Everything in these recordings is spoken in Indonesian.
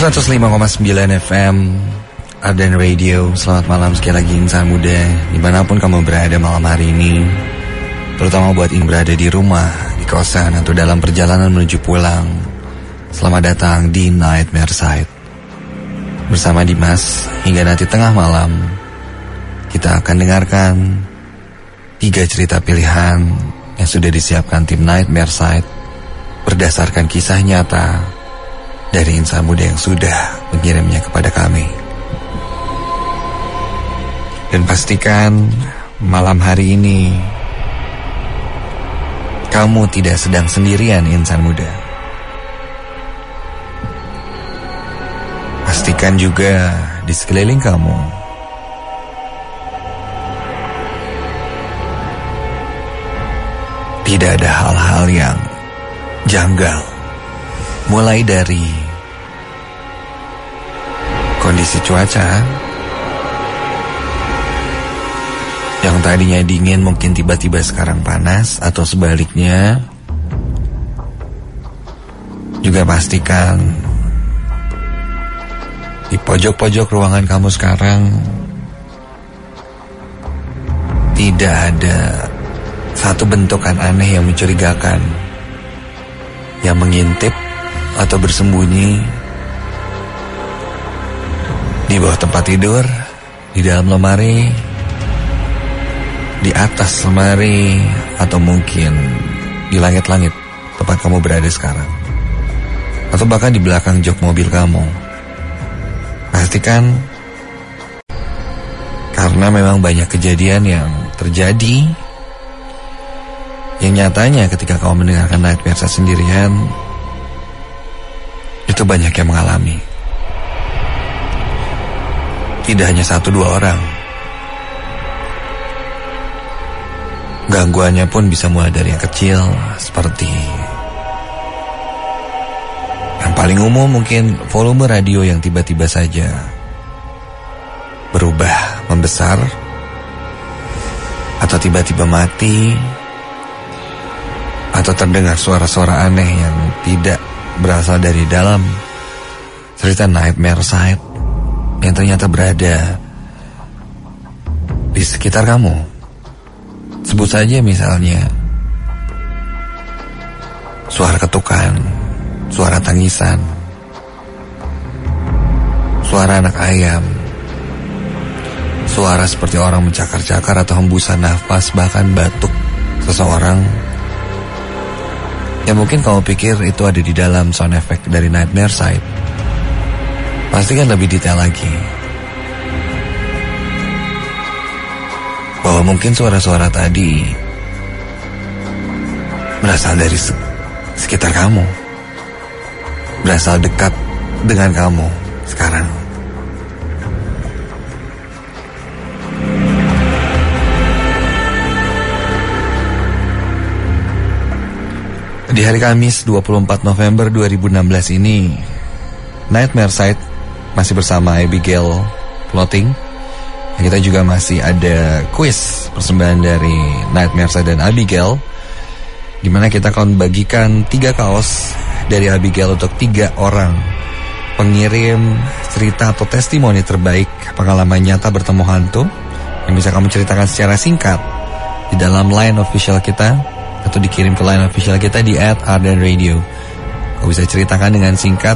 105,9 FM Ardan Radio. Selamat malam sekali lagi insan muda, dimanapun kamu berada malam hari ini, terutama buat yang berada di rumah, di kosan, atau dalam perjalanan menuju pulang. Selamat datang di Nightmare Side bersama Dimas. Hingga nanti tengah malam kita akan dengarkan 3 cerita pilihan yang sudah disiapkan tim Nightmare Side berdasarkan kisah nyata dari insan muda yang sudah mengirimnya kepada kami. Dan pastikan malam hari ini kamu tidak sedang sendirian, insan muda. Pastikan juga di sekeliling kamu tidak ada hal-hal yang janggal. Mulai dari kondisi cuaca yang tadinya dingin mungkin tiba-tiba sekarang panas, atau sebaliknya. Juga pastikan di pojok-pojok ruangan kamu sekarang tidak ada satu bentukan aneh yang mencurigakan, yang mengintip atau bersembunyi di bawah tempat tidur, di dalam lemari, di atas lemari, atau mungkin di langit-langit tempat kamu berada sekarang, atau bahkan di belakang jok mobil kamu. Pastikan, karena memang banyak kejadian yang terjadi yang nyatanya ketika kamu mendengarkan Nightmare sendirian, itu banyak yang mengalami. Tidak hanya 1-2 orang. Gangguannya pun bisa mulai dari yang kecil, seperti yang paling umum mungkin volume radio yang tiba-tiba saja berubah membesar, atau tiba-tiba mati, atau terdengar suara-suara aneh yang tidak berasal dari dalam cerita Nightmare Side yang ternyata berada di sekitar kamu. Sebut saja misalnya suara ketukan, suara tangisan, suara anak ayam, suara seperti orang mencakar-cakar atau hembusan nafas, bahkan batuk seseorang yang mungkin kamu pikir itu ada di dalam sound effect dari Nightmare Side. Pastikan lebih detail lagi, bahwa mungkin suara-suara tadi berasal dari sekitar kamu, berasal dekat dengan kamu sekarang. Di hari Kamis 24 November 2016 ini, Nightmare Side masih bersama Abigail Clothing. Kita juga masih ada kuis persembahan dari Nightmare Side dan Abigail, dimana kita akan bagikan 3 kaos dari Abigail untuk 3 orang pengirim cerita atau testimoni terbaik pengalaman nyata bertemu hantu, yang bisa kamu ceritakan secara singkat di dalam line official kita, atau dikirim ke line official kita di @ardanradio. Kau bisa ceritakan dengan singkat.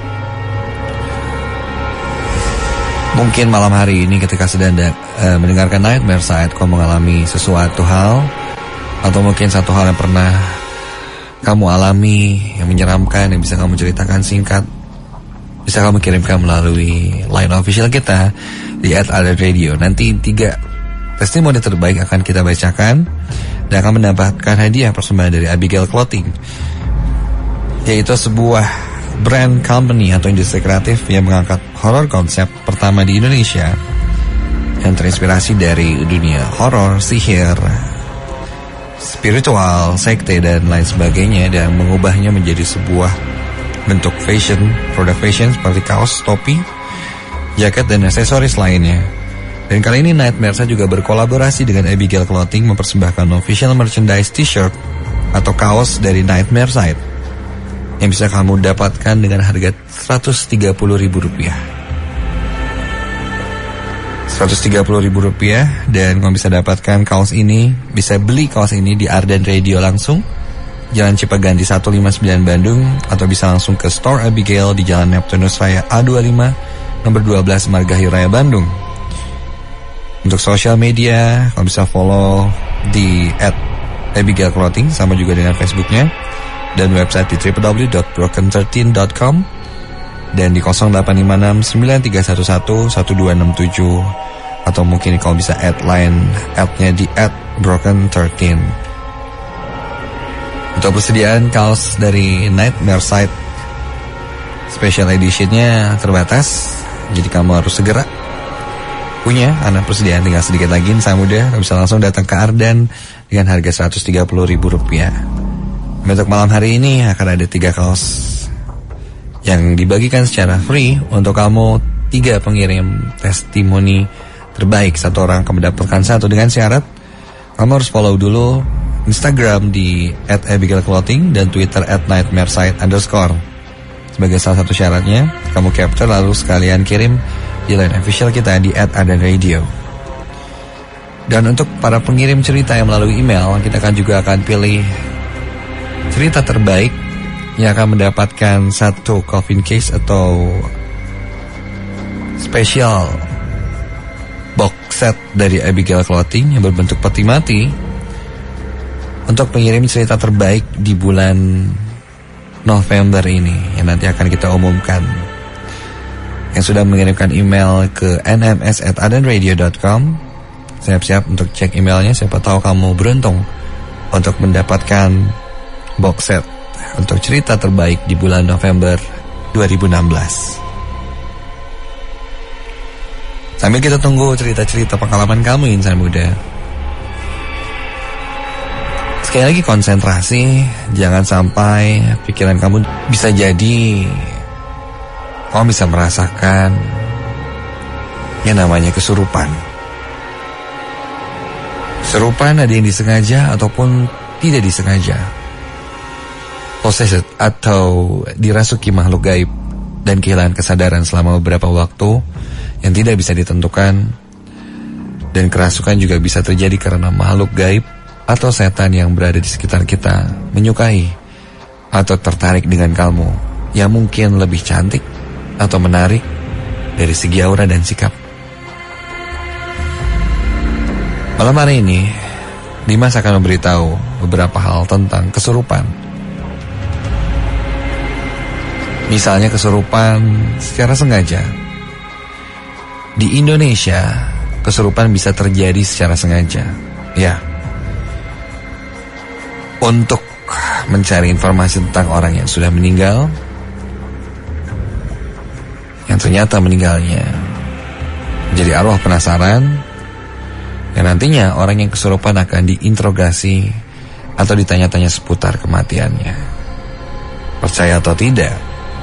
Mungkin malam hari ini ketika sedang mendengarkan Nightmare Side, kau mengalami sesuatu hal, atau mungkin satu hal yang pernah kamu alami yang menyeramkan, yang bisa kamu ceritakan singkat, bisa kamu kirimkan melalui line official kita di @ardanradio. Nanti 3 testimoni terbaik akan kita bacakan dan akan mendapatkan hadiah persembahan dari Abigail Clothing, yaitu sebuah brand company atau industri kreatif yang mengangkat horror konsep pertama di Indonesia, yang terinspirasi dari dunia horor, sihir, spiritual, sekte, dan lain sebagainya, dan mengubahnya menjadi sebuah bentuk fashion, produk fashion seperti kaos, topi, jaket, dan aksesoris lainnya. Dan kali ini Nightmare juga berkolaborasi dengan Abigail Clothing mempersembahkan official merchandise t-shirt atau kaos dari Nightmare Side. yang bisa kamu dapatkan dengan harga Rp130.000. Rp130.000 dan kamu bisa dapatkan kaos ini, bisa beli kaos ini di Ardan Radio langsung, Jalan Cipaganti 159 Bandung, atau bisa langsung ke Store Abigail di Jalan Neptunus Raya A25 nomor 12 Margahayu Raya Bandung. Untuk sosial media, kamu bisa follow di @Abigail Clothing, sama juga dengan Facebooknya, dan website di www.broken13.com, dan di 0856-9311-1267, atau mungkin kalau bisa @nya di @broken13. Untuk persediaan kaos dari Nightmare Side Special Editionnya terbatas, jadi kamu harus segera punya anak persediaan. Tinggal sedikit lagi, saya muda, kamu bisa langsung datang ke Ardan dengan harga Rp130.000. Untuk malam hari ini akan ada 3 kaos yang dibagikan secara free untuk kamu 3 pengirim testimoni terbaik. 1 orang akan mendapatkan 1 dengan syarat kamu harus follow dulu Instagram di @Abigail Clothing dan Twitter @nightmareside_. Sebagai salah satu syaratnya, kamu capture lalu sekalian kirim di line official kita di @Ardan Radio. Dan untuk para pengirim cerita yang melalui email, kita juga akan pilih cerita terbaik yang akan mendapatkan 1 coffin case atau special box set dari Abigail Clothing yang berbentuk peti mati untuk pengirim cerita terbaik di bulan November ini, yang nanti akan kita umumkan. Yang sudah mengirimkan email ke nms@ardanradio.com, siap-siap untuk cek emailnya. Siapa tahu kamu beruntung untuk mendapatkan box set untuk cerita terbaik di bulan November 2016. Sambil kita tunggu cerita-cerita pengalaman kamu, insan muda, sekali lagi konsentrasi, jangan sampai pikiran kamu, bisa jadi kamu bisa merasakan yang namanya kesurupan. Kesurupan ada yang disengaja ataupun tidak disengaja, possessed atau dirasuki makhluk gaib dan kehilangan kesadaran selama beberapa waktu yang tidak bisa ditentukan. Dan kerasukan juga bisa terjadi karena makhluk gaib atau setan yang berada di sekitar kita menyukai atau tertarik dengan kamu yang mungkin lebih cantik atau menarik dari segi aura dan sikap. Malam hari ini, Dimas akan memberitahu beberapa hal tentang kesurupan. Misalnya kesurupan secara sengaja. Di Indonesia, kesurupan bisa terjadi secara sengaja. Ya. Untuk mencari informasi tentang orang yang sudah meninggal, yang ternyata meninggalnya jadi arwah penasaran, dan nantinya orang yang kesurupan akan diinterogasi atau ditanya-tanya seputar kematiannya. Percaya atau tidak,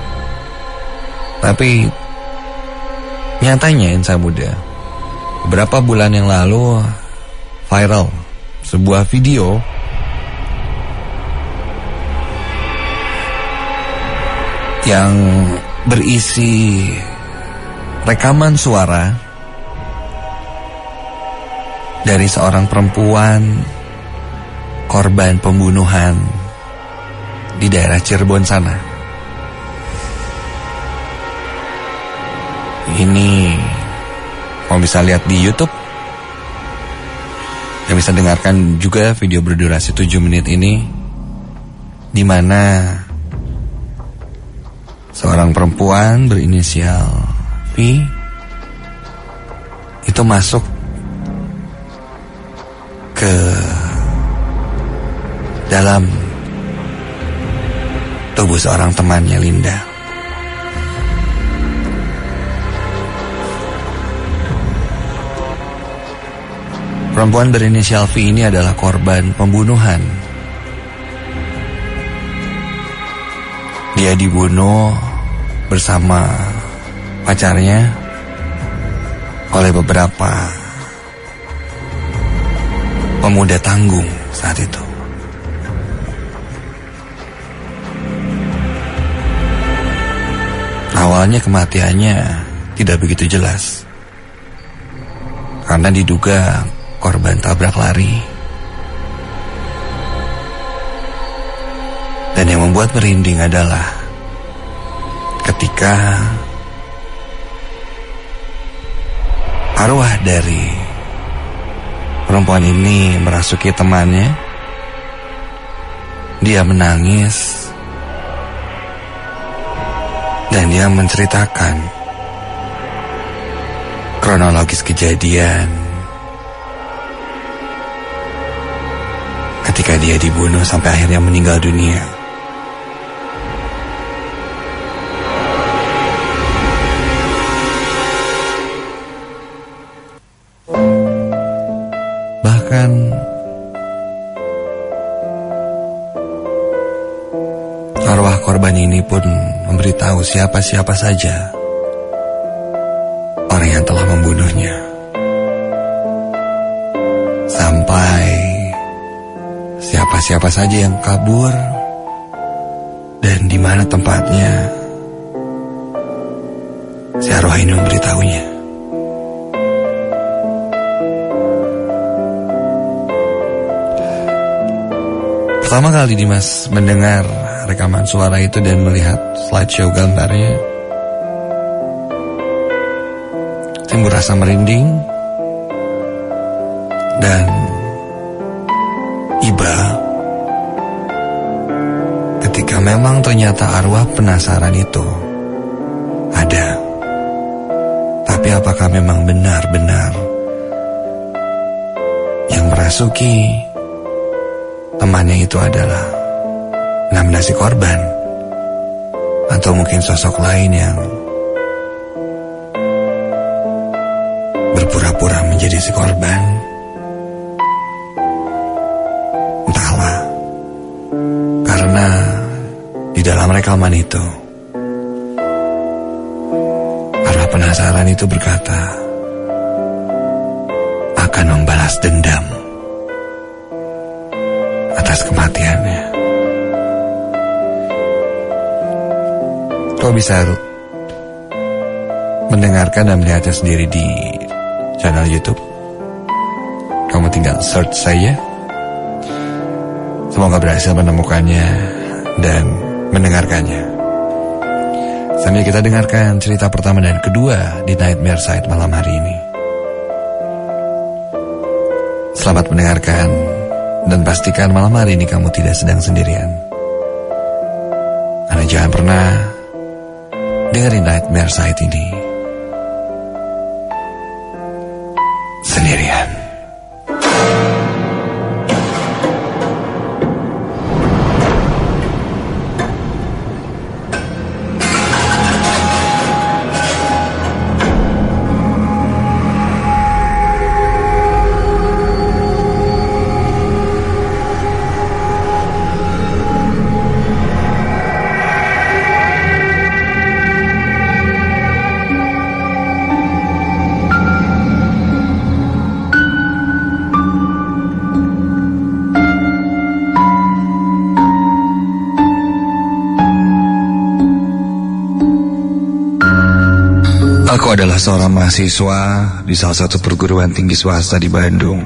tapi nyatanya insan muda, beberapa bulan yang lalu viral sebuah video yang berisi rekaman suara dari seorang perempuan korban pembunuhan di daerah Cirebon sana. Ini kamu bisa lihat di YouTube, dan bisa dengarkan juga video berdurasi 7 menit ini, di mana seorang perempuan berinisial V itu masuk ke dalam tubuh seorang temannya, Linda. Perempuan berinisial V ini adalah korban pembunuhan. Dia dibunuh bersama pacarnya oleh beberapa pemuda tanggung saat itu. Awalnya kematiannya tidak begitu jelas, karena diduga korban tabrak lari. Dan yang membuat merinding adalah ketika arwah dari perempuan ini merasuki temannya, dia menangis dan dia menceritakan kronologis kejadian ketika dia dibunuh sampai akhirnya meninggal dunia. Bahkan arwah korban ini pun memberitahu siapa-siapa saja orang yang telah membunuhnya, sampai siapa-siapa saja yang kabur dan di mana tempatnya. Si arwah ini memberitahunya. Pertama kali Dimas mendengar rekaman suara itu dan melihat slideshow gambarnya, timbul rasa merinding dan iba ketika memang ternyata arwah penasaran itu ada. Tapi apakah memang benar-benar yang merasuki temannya itu adalah Namda si korban, atau mungkin sosok lain yang berpura-pura menjadi si korban? Entahlah, karena di dalam rekaman itu arwah penasaran itu berkata akan membalas dendam atas kematiannya. Kau bisa mendengarkan dan melihatnya sendiri di channel YouTube. Kamu tinggal search saja. Semoga berhasil menemukannya dan mendengarkannya. Sambil kita dengarkan cerita pertama dan kedua di Nightmare Side malam hari ini. Selamat mendengarkan. Dan pastikan malam hari ini kamu tidak sedang sendirian. Karena jangan pernah dengerin Nightmare Side ini sendirian. Aku adalah seorang mahasiswa di salah satu perguruan tinggi swasta di Bandung,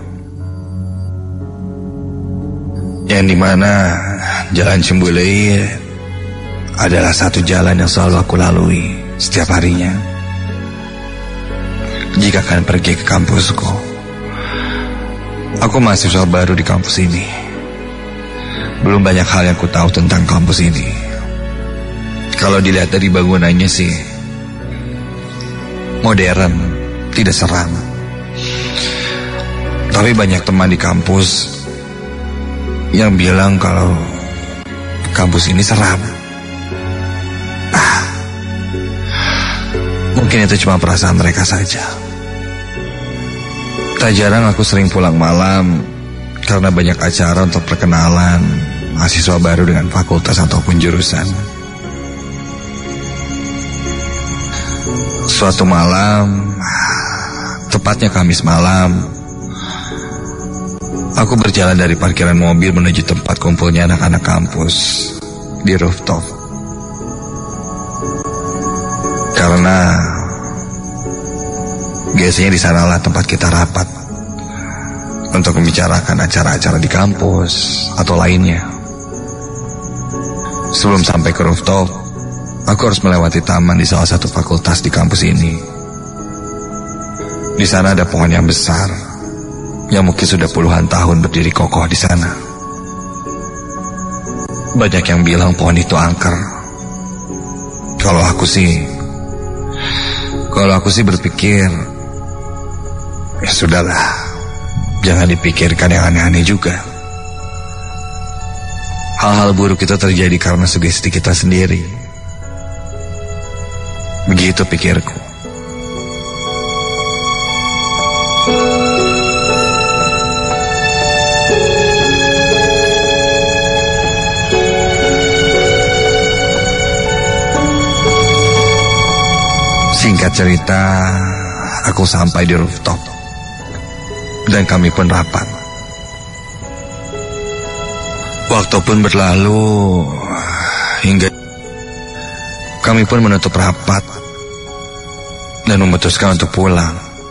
yang dimana Jalan Cimbulei adalah satu jalan yang selalu aku lalui setiap harinya jika akan pergi ke kampusku. Aku mahasiswa baru di kampus ini. Belum banyak hal yang ku tahu tentang kampus ini. Kalau dilihat dari bangunannya sih modern, tidak seram. Tapi banyak teman di kampus yang bilang kalau kampus ini seram. Mungkin itu cuma perasaan mereka saja. Tak jarang aku sering pulang malam karena banyak acara untuk perkenalan mahasiswa baru dengan fakultas ataupun jurusan. Suatu malam, tepatnya Kamis malam, aku berjalan dari parkiran mobil menuju tempat kumpulnya anak-anak kampus di rooftop. Karena biasanya di sanalah tempat kita rapat untuk membicarakan acara-acara di kampus atau lainnya. Sebelum sampai ke rooftop, aku harus melewati taman di salah satu fakultas di kampus ini. Di sana ada pohon yang besar, yang mungkin sudah puluhan tahun berdiri kokoh di sana. Banyak yang bilang pohon itu angker. Kalau aku sih berpikir, ya sudahlah, jangan dipikirkan yang aneh-aneh juga. Hal-hal buruk itu terjadi karena sugesti kita sendiri. Begitu pikirku. Singkat cerita, aku sampai di rooftop dan kami pun rapat. Waktu pun berlalu hingga kami pun menutup rapat dan memutuskan untuk pulang.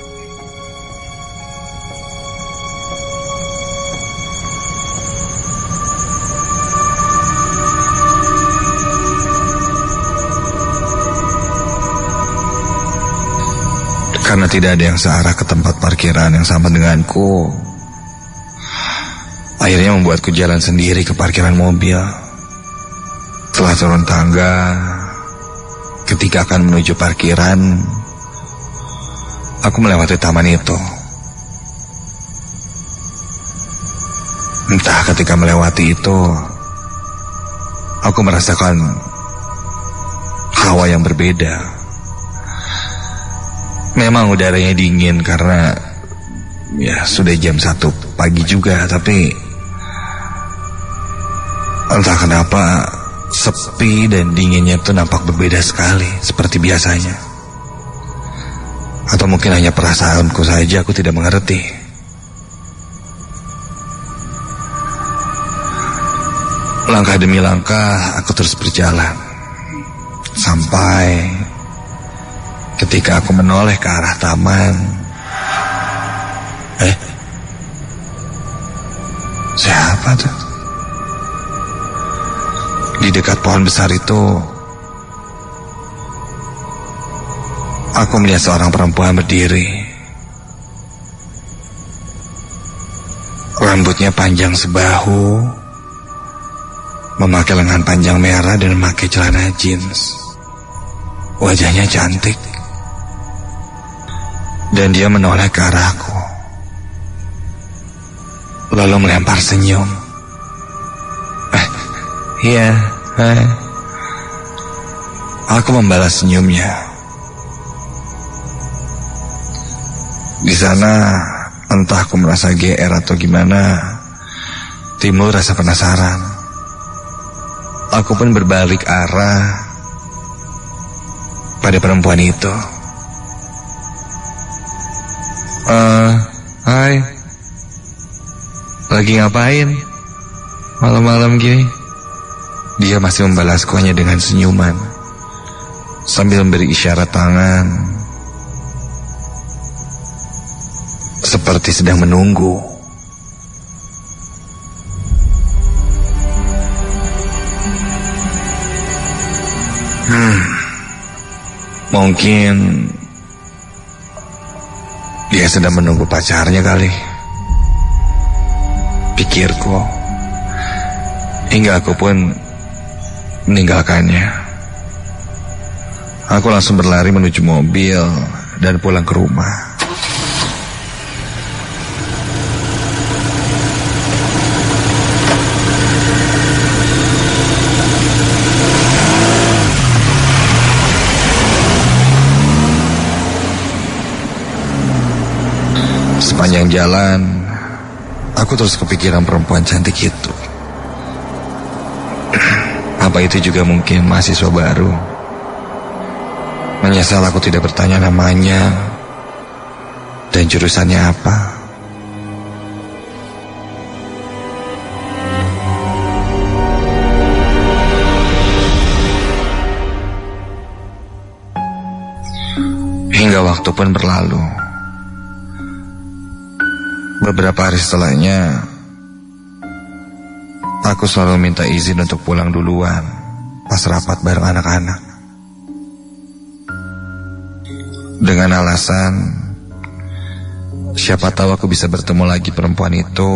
Karena tidak ada yang searah ke tempat parkiran yang sama denganku, akhirnya membuatku jalan sendiri ke parkiran mobil. Setelah turun tangga, ketika akan menuju parkiran, aku melewati taman itu. Entah ketika melewati itu, aku merasakan hawa yang berbeda. Memang udaranya dingin karena ya sudah jam 1 pagi juga, tapi entah kenapa sepi dan dinginnya itu nampak berbeda sekali seperti biasanya. Atau mungkin hanya perasaanku saja, aku tidak mengerti. Langkah demi langkah aku terus berjalan sampai ketika aku menoleh ke arah taman. Siapa tuh? Di dekat pohon besar itu, aku melihat seorang perempuan berdiri. Rambutnya panjang sebahu, memakai lengan panjang merah dan memakai celana jeans. Wajahnya cantik. Dan dia menoleh ke arahku, lalu melempar senyum. Iya, aku membalas senyumnya. Di sana, entah aku merasa GR atau gimana, timbul rasa penasaran. Aku pun berbalik arah pada perempuan itu. Hai, lagi ngapain malam-malam gini? Dia masih membalasku hanya dengan senyuman, sambil memberi isyarat tangan, seperti sedang menunggu. Mungkin dia sedang menunggu pacarnya kali, pikirku. Hingga aku pun meninggalkannya. Aku langsung berlari menuju mobil dan pulang ke rumah. Sepanjang jalan, aku terus kepikiran perempuan cantik itu. Apa itu juga mungkin mahasiswa baru? Menyesal aku tidak bertanya namanya dan jurusannya apa. waktu pun berlalu. Beberapa hari setelahnya, aku selalu minta izin untuk pulang duluan pas rapat bareng anak-anak. Dengan alasan, siapa tahu aku bisa bertemu lagi perempuan itu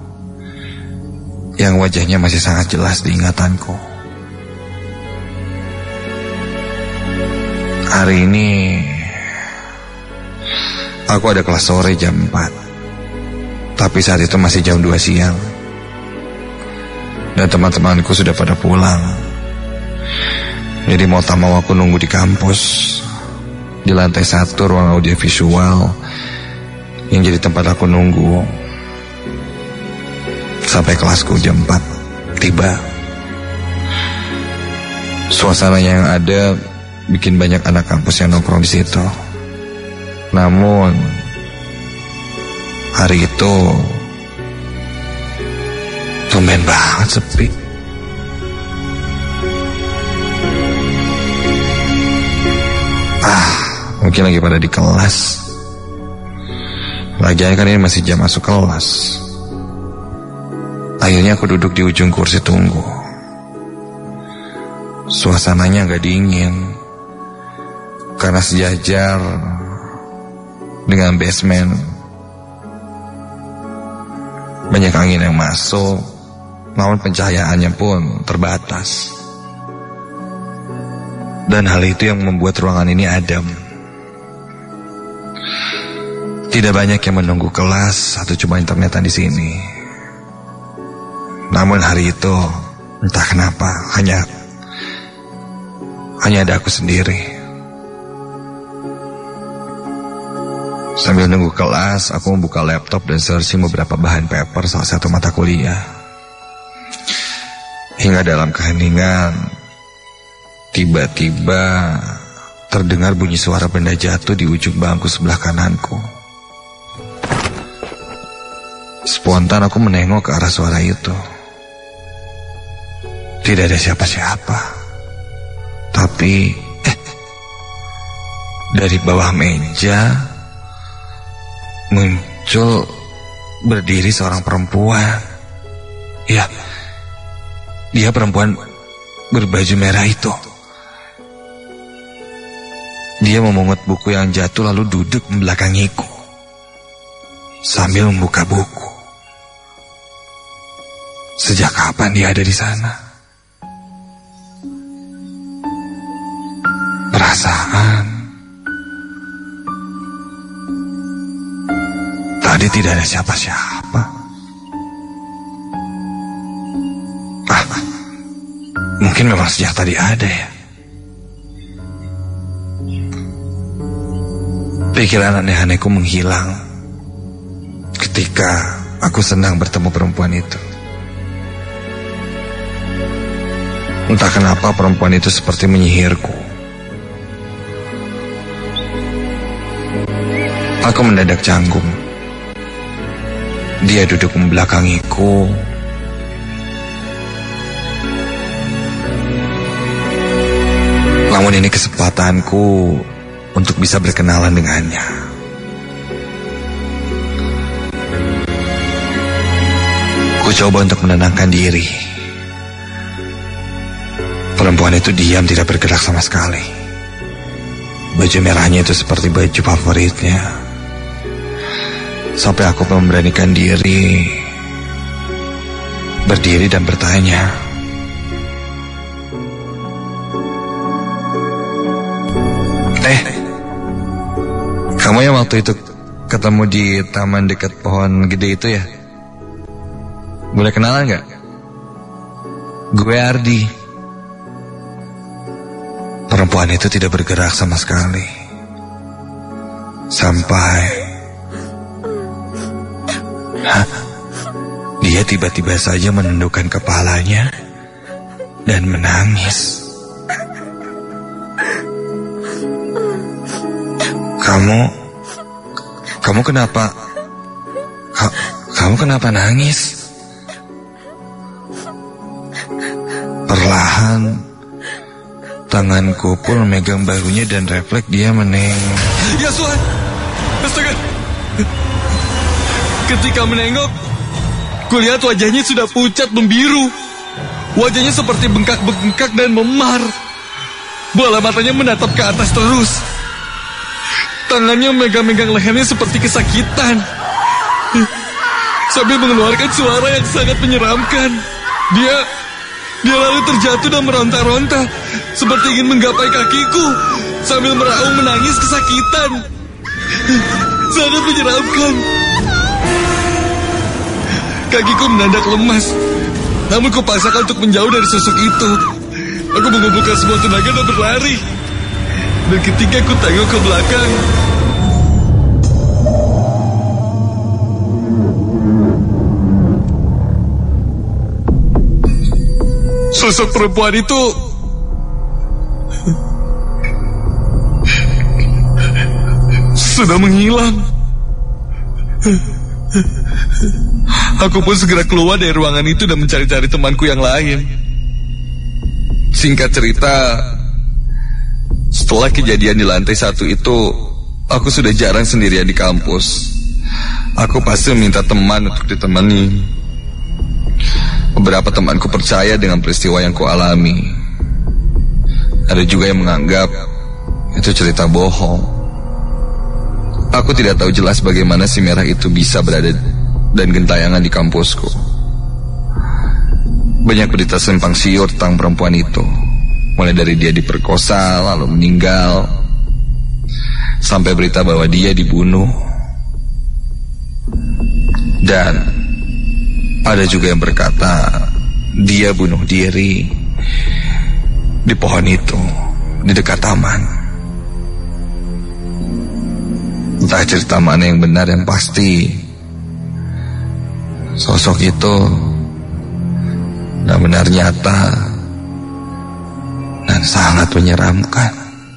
yang wajahnya masih sangat jelas di ingatanku. Hari ini aku ada kelas sore jam 4. Tapi saat itu masih jam 2 siang. Dan teman-temanku sudah pada pulang. Jadi mau tak mau aku nunggu di kampus, di lantai 1 ruang audiovisual, yang jadi tempat aku nunggu sampai kelasku jam 4 tiba. Suasananya yang ada bikin banyak anak kampus yang nongkrong di situ. Namun hari itu tumben banget sepi. Mungkin lagi pada di kelas. Lagian kan ini masih jam masuk kelas. Akhirnya aku duduk di ujung kursi tunggu. Suasananya agak dingin karena sejajar dengan basement. Banyak angin yang masuk, namun pencahayaannya pun terbatas. Dan hal itu yang membuat ruangan ini adem. Tidak banyak yang menunggu kelas atau cuma internetan di sini. Namun hari itu, entah kenapa, hanya ada aku sendiri. Sambil nunggu kelas, aku membuka laptop dan searching beberapa bahan paper salah satu mata kuliah. Hingga dalam keheningan, tiba-tiba terdengar bunyi suara benda jatuh di ujung bangku sebelah kananku. Spontan aku menengok ke arah suara itu. Tidak ada siapa-siapa. Tapi, dari bawah meja muncul berdiri seorang perempuan. Ya, dia perempuan berbaju merah itu. Dia memungut buku yang jatuh lalu duduk membelakangiku sambil membuka buku. Sejak kapan dia ada di sana? Perasaan tadi tidak ada siapa-siapa. Mungkin memang sejak tadi ada ya. Pikiran aneh-anehku menghilang ketika aku senang bertemu perempuan itu. Entah kenapa perempuan itu seperti menyihirku. Aku mendadak canggung. Dia duduk membelakangiku. Namun ini kesempatanku untuk bisa berkenalan dengannya. Ku coba untuk menenangkan diri. Perempuan itu diam, tidak bergerak sama sekali. Baju merahnya itu seperti baju favoritnya. Sampai aku memberanikan diri berdiri dan bertanya, kamu yang waktu itu ketemu di taman dekat pohon gede itu ya? Boleh kenalan gak? Gue Ardi. Perempuan itu tidak bergerak sama sekali. Sampai dia tiba-tiba saja menundukkan kepalanya dan menangis. Kamu kenapa? Kamu kenapa nangis? Perlahan, Tanganku pun memegang bahunya dan refleks dia menengok. Ya Tuhan, astaga. Ketika menengok, kulihat wajahnya sudah pucat membiru. Wajahnya seperti bengkak-bengkak dan memar. Bola matanya menatap ke atas terus. Tangannya memegang-megang lehernya seperti kesakitan. Sambil mengeluarkan suara yang sangat menyeramkan. Dia lalu terjatuh dan meronta-ronta seperti ingin menggapai kakiku sambil meraung menangis kesakitan. Sangat menyeramkan. Kakiku mendadak lemas, namun kupaksakan untuk menjauh dari sosok itu. Aku mengumpulkan semua tenaga dan berlari. Dan ketika aku tengok ke belakang, sosok perempuan itu sudah menghilang. Aku pun segera keluar dari ruangan itu dan mencari-cari temanku yang lain. Singkat cerita, setelah kejadian di lantai 1 itu, aku sudah jarang sendirian di kampus. Aku pasti meminta teman untuk ditemani. Beberapa temanku percaya dengan peristiwa yang kualami. Ada juga yang menganggap itu cerita bohong. Aku tidak tahu jelas bagaimana si merah itu bisa berada dan gentayangan di kampusku. Banyak berita simpang siur tentang perempuan itu, mulai dari dia diperkosa lalu meninggal, sampai berita bahwa dia dibunuh. Dan ada juga yang berkata dia bunuh diri di pohon itu, di dekat taman. Entah cerita mana yang benar, yang pasti sosok itu benar-benar nyata dan sangat menyeramkan.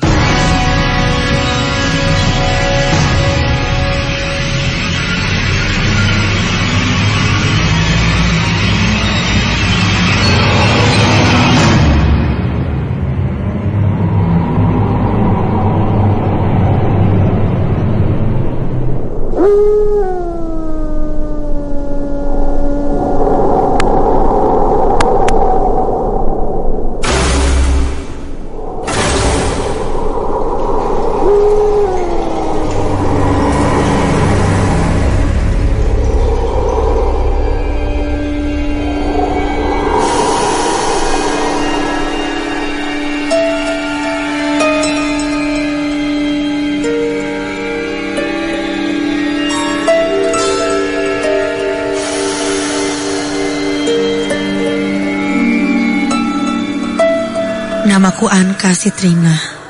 Namaku Anka Sitrina.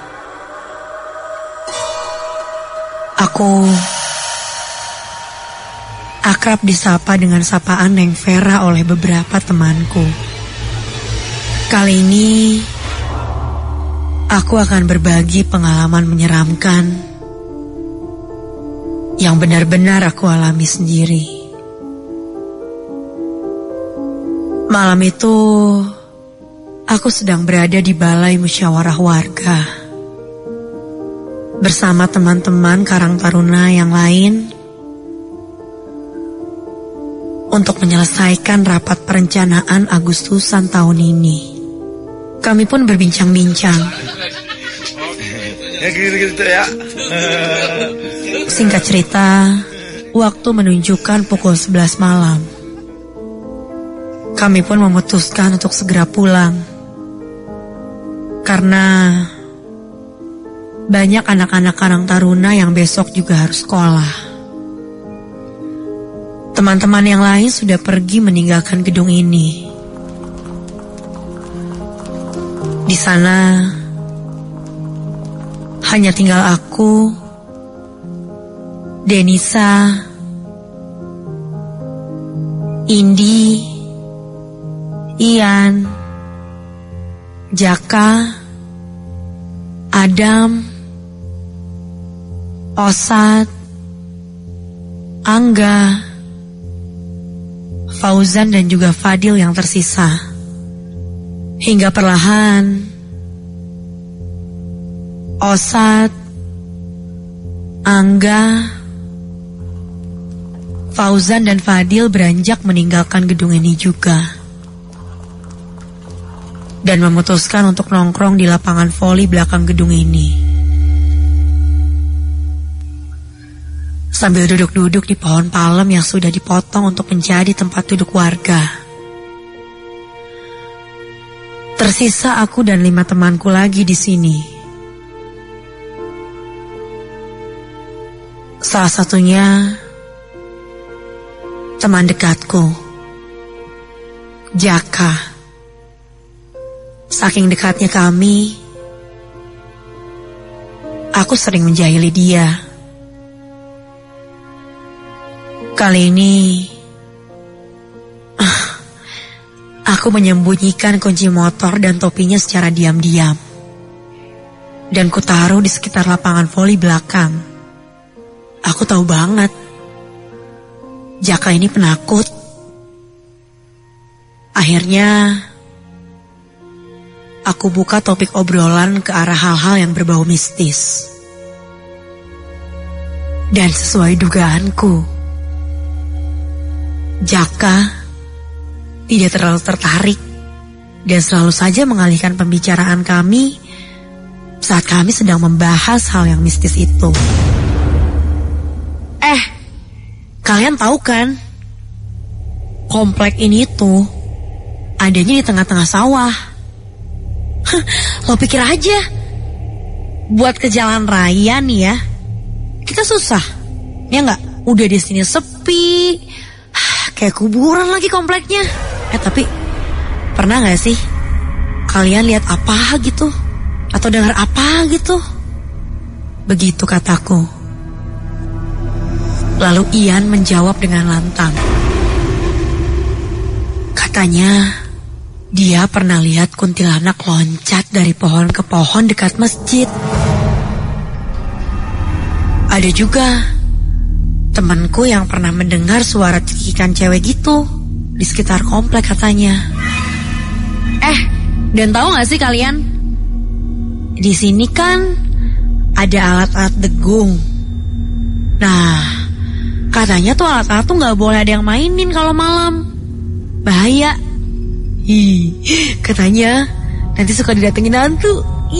Aku akrab disapa dengan sapaan Neng Vera oleh beberapa temanku. Kali ini aku akan berbagi pengalaman menyeramkan yang benar-benar aku alami sendiri. Malam itu aku sedang berada di balai musyawarah warga bersama teman-teman Karang Taruna yang lain untuk menyelesaikan rapat perencanaan Agustusan tahun ini. Kami pun berbincang-bincang. Singkat cerita, waktu menunjukkan pukul 11 malam. Kami pun memutuskan untuk segera pulang. Karena banyak anak-anak Karang Taruna yang besok juga harus sekolah. Teman-teman yang lain sudah pergi meninggalkan gedung ini. Di sana hanya tinggal aku, Denisa, Indi, Ian, Jaka, Adam, Osat, Angga, Fauzan dan juga Fadil yang tersisa. Hingga perlahan Osat, Angga, Fauzan dan Fadil beranjak meninggalkan gedung ini juga. Dan memutuskan untuk nongkrong di lapangan voli belakang gedung ini. Sambil duduk-duduk di pohon palem yang sudah dipotong untuk menjadi tempat duduk warga. Tersisa aku dan 5 temanku lagi di sini. Salah satunya teman dekatku, Jaka. Saking dekatnya kami, aku sering menjahili dia. Kali ini, aku menyembunyikan kunci motor dan topinya secara diam-diam. Dan kutaruh di sekitar lapangan voli belakang. Aku tahu banget, Jaka ini penakut. Akhirnya, aku buka topik obrolan ke arah hal-hal yang berbau mistis. Dan sesuai dugaanku, Jaka tidak terlalu tertarik dan selalu saja mengalihkan pembicaraan kami saat kami sedang membahas hal yang mistis itu. Kalian tahu kan, komplek ini tuh adanya di tengah-tengah sawah. Lo pikir aja, buat ke jalan raya nih ya, kita susah, ya nggak? Udah di sini sepi, kayak kuburan lagi kompleknya. Tapi pernah nggak sih kalian lihat apa gitu, atau dengar apa gitu? Begitu kataku. Lalu Ian menjawab dengan lantang. Katanya, dia pernah lihat kuntilanak loncat dari pohon ke pohon dekat masjid. Ada juga temanku yang pernah mendengar suara cekikan cewek gitu di sekitar komplek katanya. Dan tahu nggak sih kalian? Di sini kan ada alat-alat degung. Nah, katanya tuh alat-alat tuh nggak boleh ada yang mainin kalau malam. Bahaya. Katanya nanti suka didatengin hantu.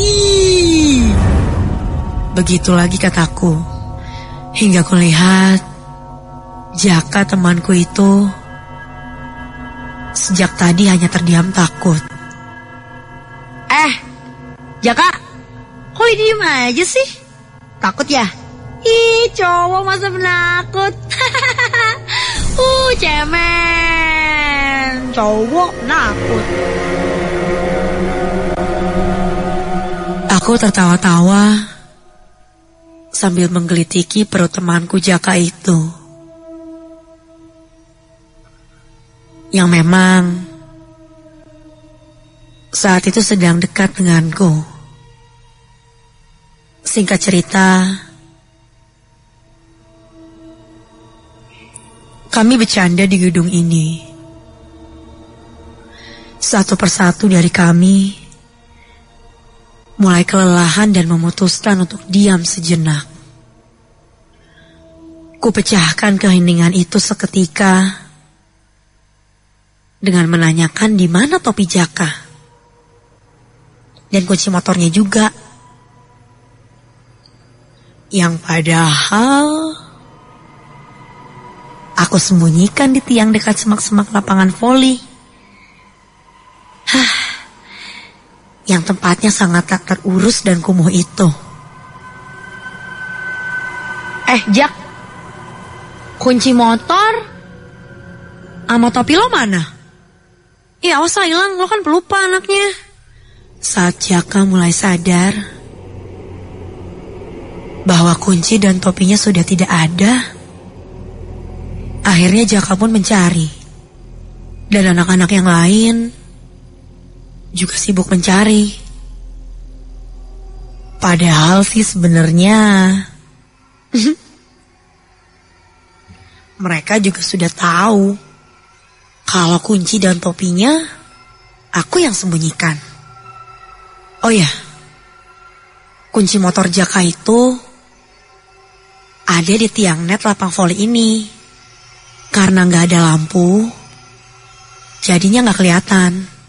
Begitu lagi kataku. Hingga kulihat Jaka temanku itu sejak tadi hanya terdiam takut. Jaka, kok diem aja sih? Takut ya? Cowok masa penakut. Cemen. Cowok penakut. Aku tertawa-tawa sambil menggelitiki perut temanku Jaka itu, yang memang saat itu sedang dekat denganku. Singkat cerita, kami bercanda di gedung ini. Satu persatu dari kami mulai kelelahan dan memutuskan untuk diam sejenak. Kupecahkan keheningan itu seketika dengan menanyakan di mana topi Jaka dan kunci motornya juga, yang padahal aku sembunyikan di tiang dekat semak-semak lapangan voli. Yang tempatnya sangat tak terurus dan kumuh itu. Jak, kunci motor sama topi lo mana? Awas lah hilang, lo kan pelupa anaknya. Saat Jaka mulai sadar bahwa kunci dan topinya sudah tidak ada, akhirnya Jaka pun mencari. Dan anak-anak yang lain juga sibuk mencari. Padahal sih sebenarnya mereka juga sudah tahu kalau kunci dan topinya aku yang sembunyikan. Oh ya, kunci motor Jaka itu ada di tiang net lapang voli ini. Karena gak ada lampu, jadinya gak kelihatan.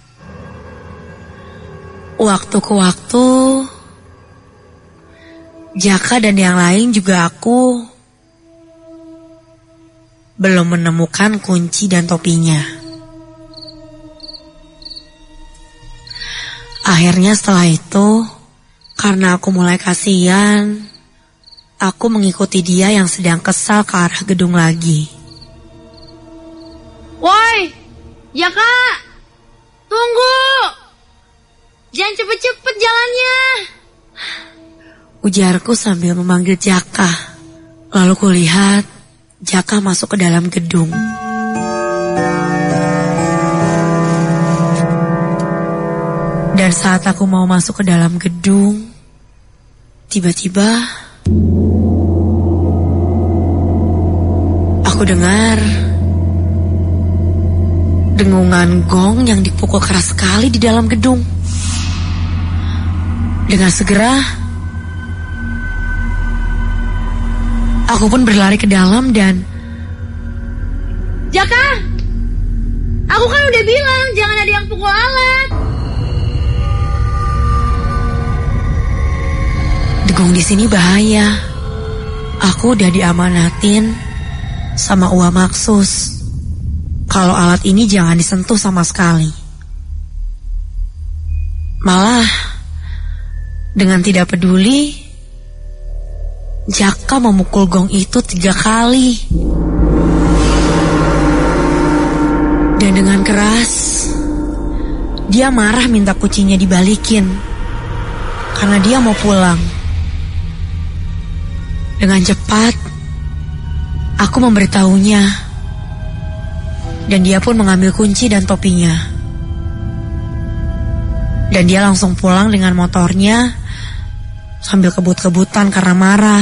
Waktu ke waktu, Jaka dan yang lain juga aku belum menemukan kunci dan topinya. Akhirnya setelah itu, karena aku mulai kasihan, aku mengikuti dia yang sedang kesal ke arah gedung lagi. Woi, Jaka, tunggu. Jangan cepet-cepet jalannya. Ujarku sambil memanggil Jaka. Lalu kulihat Jaka masuk ke dalam gedung. Dan saat aku mau masuk ke dalam gedung, tiba-tiba aku dengar dengungan gong yang dipukul keras sekali di dalam gedung. Dengan segera, aku pun berlari ke dalam dan... Jaka, aku kan udah bilang jangan ada yang pukul alat. Degong di sini bahaya. Aku udah diamanatin sama Uwa Maksus kalau alat ini jangan disentuh sama sekali. Malah dengan tidak peduli, Jaka memukul gong itu 3 kali. Dan dengan keras, dia marah minta kuncinya dibalikin karena dia mau pulang. Dengan cepat, aku memberitahunya, dan dia pun mengambil kunci dan topinya. Dan dia langsung pulang dengan motornya sambil kebut-kebutan karena marah.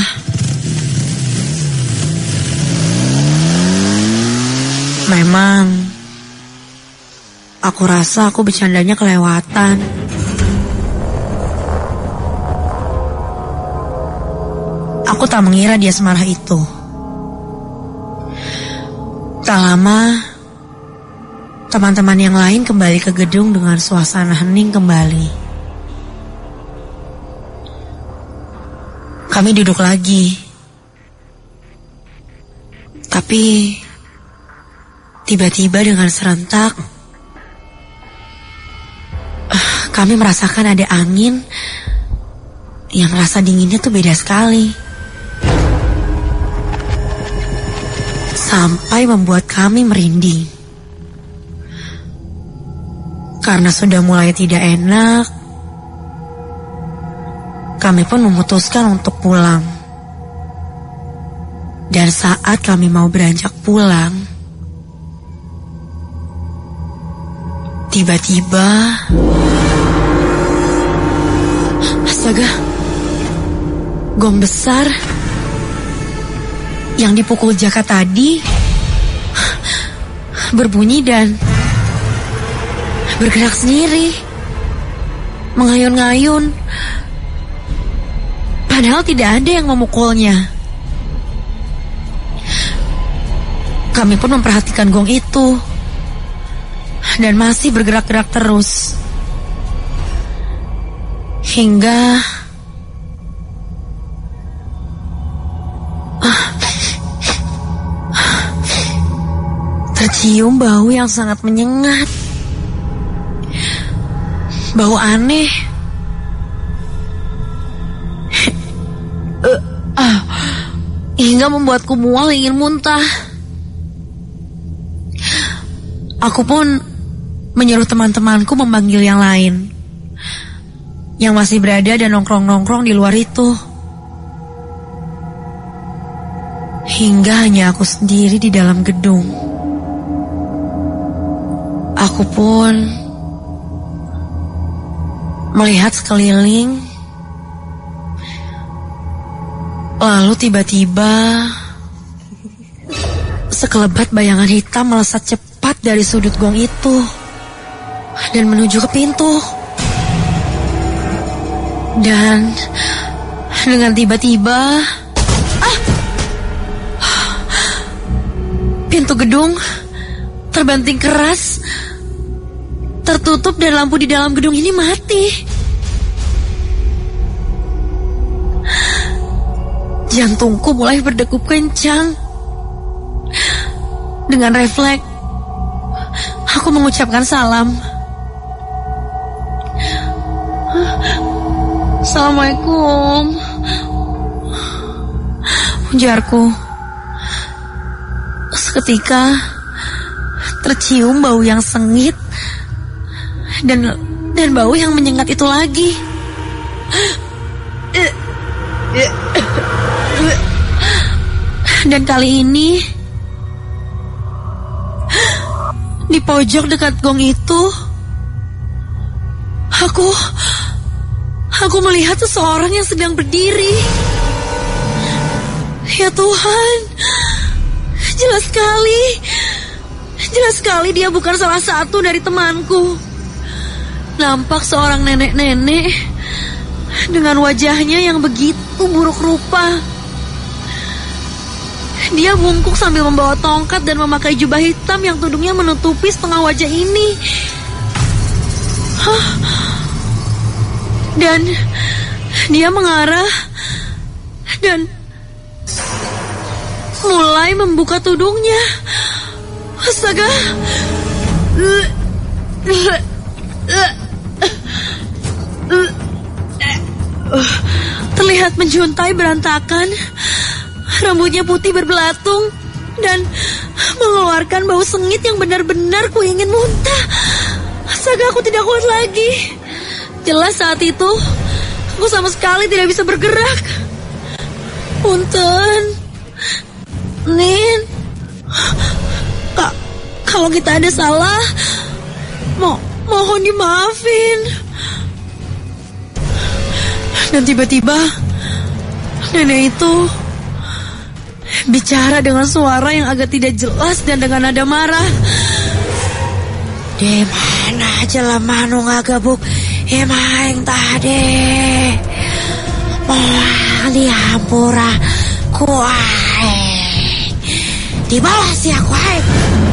Memang, aku rasa aku bercandanya kelewatan. Aku tak mengira dia semarah itu. Tak lama, teman-teman yang lain kembali ke gedung dengan suasana hening kembali. Kami duduk lagi. Tapi tiba-tiba dengan serentak kami merasakan ada angin yang rasa dinginnya tuh beda sekali. Sampai membuat kami merinding. Karena sudah mulai tidak enak, kami pun memutuskan untuk pulang. Dan saat kami mau beranjak pulang, tiba-tiba, astaga, gong besar yang dipukul Jaka tadi berbunyi dan bergerak sendiri, mengayun-ngayun, padahal tidak ada yang memukulnya. Kami pun memperhatikan gong itu dan masih bergerak-gerak terus hingga tercium bau yang sangat menyengat. Bau aneh. Hingga membuatku mual ingin muntah. Aku pun menyuruh teman-temanku memanggil yang lain yang masih berada dan nongkrong-nongkrong di luar itu. Hingga hanya aku sendiri di dalam gedung. Aku pun melihat sekeliling. Lalu tiba-tiba sekelebat bayangan hitam melesat cepat dari sudut gong itu dan menuju ke pintu. Dan Dengan tiba-tiba pintu gedung terbanting keras, tertutup, dan lampu di dalam gedung ini mati. Jantungku mulai berdegup kencang. Dengan refleks, aku mengucapkan salam. Assalamualaikum, ujarku. Seketika tercium bau yang sengit dan bau yang menyengat itu lagi. Dan kali ini di pojok dekat gong itu aku melihat seseorang yang sedang berdiri. Ya Tuhan, jelas sekali dia bukan salah satu dari temanku. Nampak seorang nenek-nenek dengan wajahnya yang begitu buruk rupa. Dia bungkuk sambil membawa tongkat dan memakai jubah hitam yang tudungnya menutupi setengah wajah ini. Dan dia mengarah dan mulai membuka tudungnya. Astaga. Terlihat menjuntai berantakan. Rambutnya putih berbelatung dan mengeluarkan bau sengit yang benar-benar ku ingin muntah. Astaga, aku tidak kuat lagi. Jelas saat itu aku sama sekali tidak bisa bergerak. Punten, Nin, kalau kita ada salah, mohon dimaafin. Dan tiba-tiba nenek itu bicara dengan suara yang agak tidak jelas dan dengan nada marah. Di mana jelema nu ngagabuk emaing tadi? Moal dihampura ku aing. Di bawah si aku aing.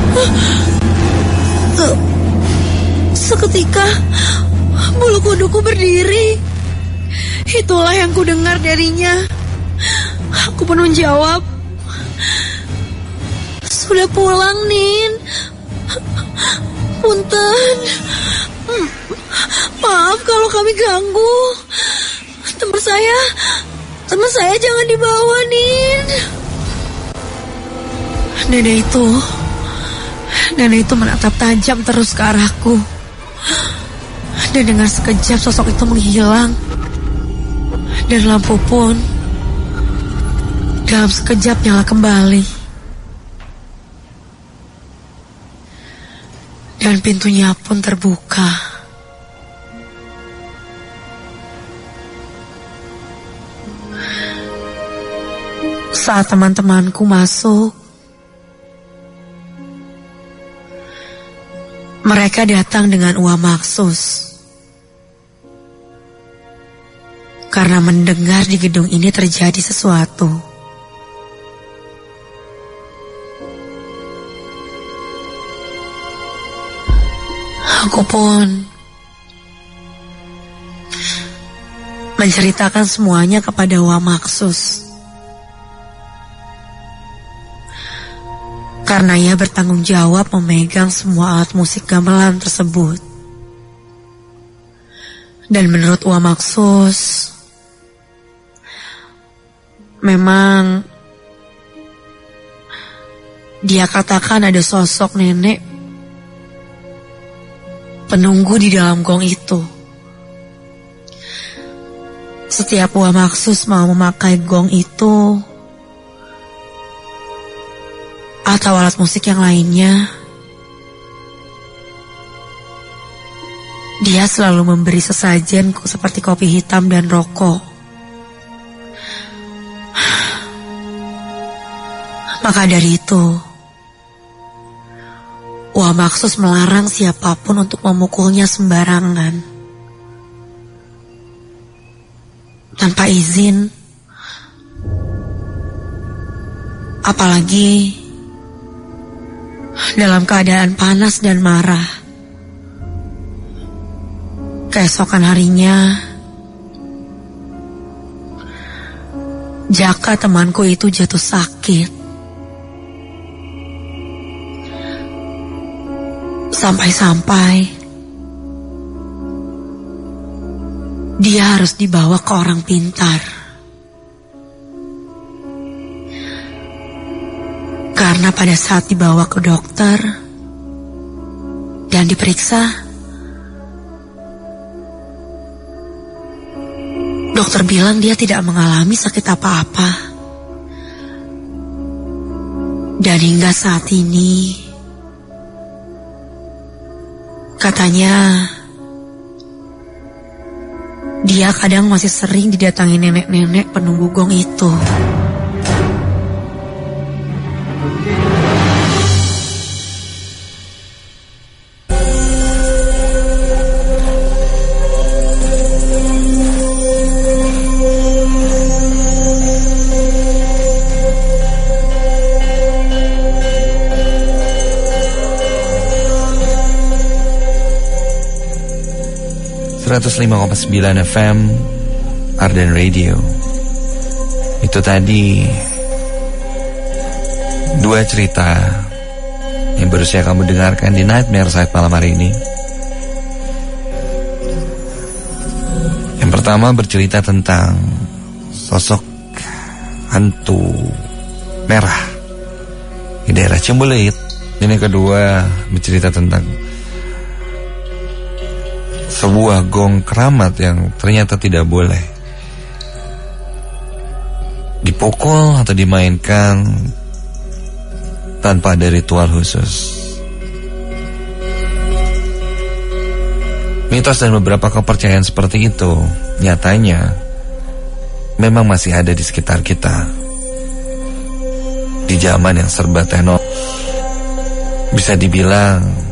Seketika bulu kuduku berdiri. Itulah yang ku dengar darinya. Aku pun menjawab, sudah pulang, Nin. Punten. Maaf kalau kami ganggu. Teman saya jangan dibawa, Nin. Nenek itu menatap tajam terus ke arahku. Dan dengan sekejap sosok itu menghilang. Dan lampu pun dalam sekejap nyala kembali. Dan pintunya pun terbuka. Saat teman-temanku masuk, mereka datang dengan uang maksus. Karena mendengar di gedung ini terjadi sesuatu. Aku pun menceritakan semuanya kepada Wa Maksus. Karena ia bertanggung jawab memegang semua alat musik gamelan tersebut. Dan menurut Wa Maksus, memang dia katakan ada sosok nenek penunggu di dalam gong itu. Setiap Wa Maksus mau memakai gong itu atau alat musik yang lainnya, dia selalu memberi sesajen seperti kopi hitam dan rokok. Maka dari itu, Wa Maksus melarang siapapun untuk memukulnya sembarangan. Tanpa izin Apalagi dalam keadaan panas dan marah. Keesokan harinya, Jaka temanku itu jatuh sakit. Sampai-sampai dia harus dibawa ke orang pintar. Karena pada saat dibawa ke dokter dan diperiksa, dokter bilang dia tidak mengalami sakit apa-apa. Dan hingga saat ini, katanya dia kadang masih sering didatangi nenek-nenek penunggu gong itu. .9 FM Arden Radio. Itu tadi dua cerita yang baru saja kamu dengarkan di Nightmare Side malam hari ini. Yang pertama bercerita tentang sosok hantu merah di daerah Cimbulit. Dan yang kedua bercerita tentang sebuah gong keramat yang ternyata tidak boleh dipukul atau dimainkan tanpa ada ritual khusus. Mitos dan beberapa kepercayaan seperti itu nyatanya memang masih ada di sekitar kita. Di zaman yang serba teknologi, bisa dibilang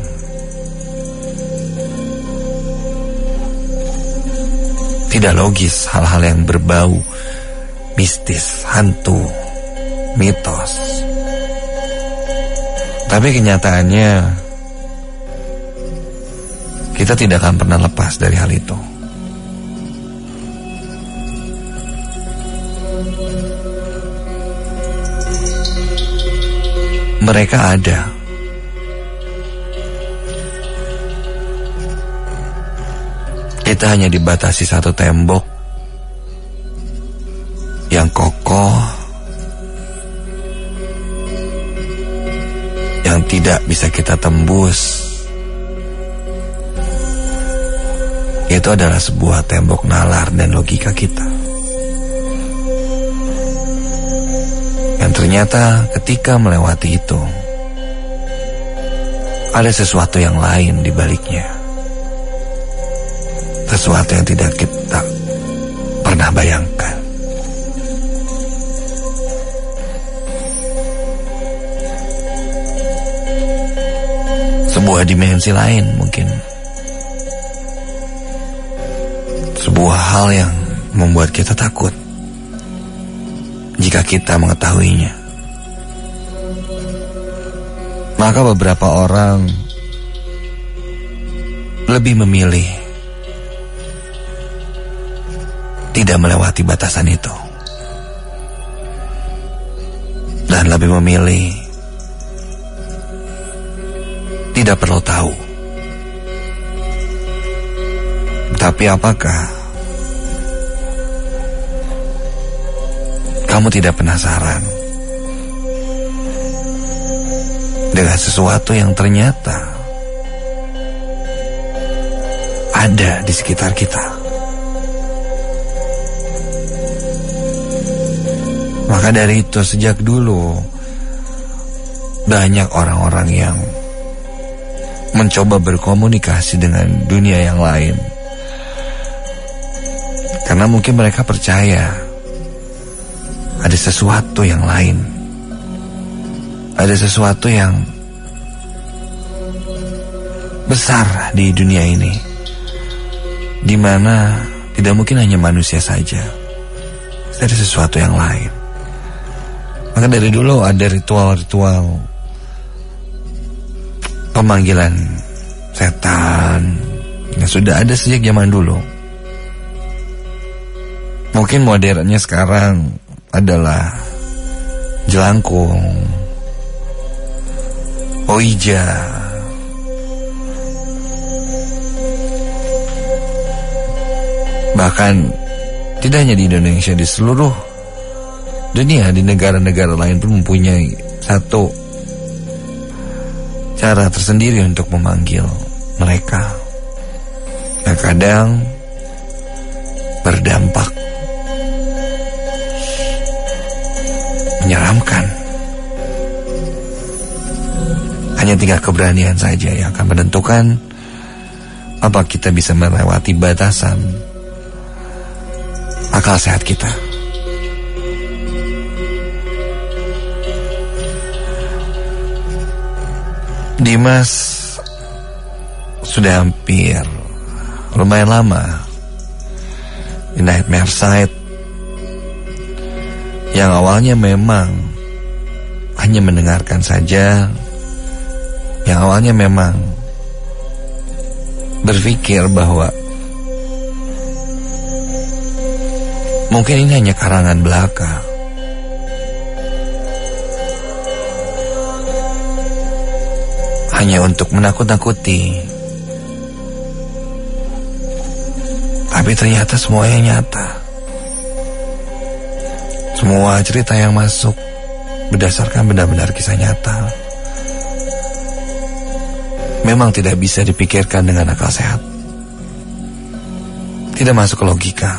tidak logis hal-hal yang berbau mistis, hantu, mitos. Tapi kenyataannya kita tidak akan pernah lepas dari hal itu. Mereka ada. Kita hanya dibatasi satu tembok yang kokoh, yang tidak bisa kita tembus. Itu adalah sebuah tembok nalar dan logika kita. Yang ternyata ketika melewati itu, ada sesuatu yang lain di baliknya. Sesuatu yang tidak kita pernah bayangkan. Sebuah dimensi lain mungkin. Sebuah hal yang membuat kita takut jika kita mengetahuinya. Maka beberapa orang lebih memilih tidak melewati batasan itu, dan lebih memilih tidak perlu tahu. Tapi apakah kamu tidak penasaran dengan sesuatu yang ternyata ada di sekitar kita? Maka dari itu sejak dulu banyak orang-orang yang mencoba berkomunikasi dengan dunia yang lain. Karena mungkin mereka percaya ada sesuatu yang lain. Ada sesuatu yang besar di dunia ini, di mana tidak mungkin hanya manusia saja. Ada sesuatu yang lain. Maka dari dulu ada ritual-ritual pemanggilan setan yang sudah ada sejak zaman dulu. Mungkin modernnya sekarang adalah jelangkung, ouija, bahkan tidak hanya di Indonesia, di seluruh dunia, di negara-negara lain pun mempunyai satu cara tersendiri untuk memanggil mereka, yang kadang berdampak menyeramkan. Hanya tinggal keberanian saja yang akan menentukan apa kita bisa melewati batasan akal sehat kita. Dimas sudah hampir lumayan lama di Nightmare Side, yang awalnya memang hanya mendengarkan saja, yang awalnya memang berpikir bahwa mungkin ini hanya karangan belaka, hanya untuk menakut-nakuti. Tapi ternyata semuanya nyata. Semua cerita yang masuk berdasarkan benar-benar kisah nyata. Memang tidak bisa dipikirkan dengan akal sehat. Tidak masuk ke logika.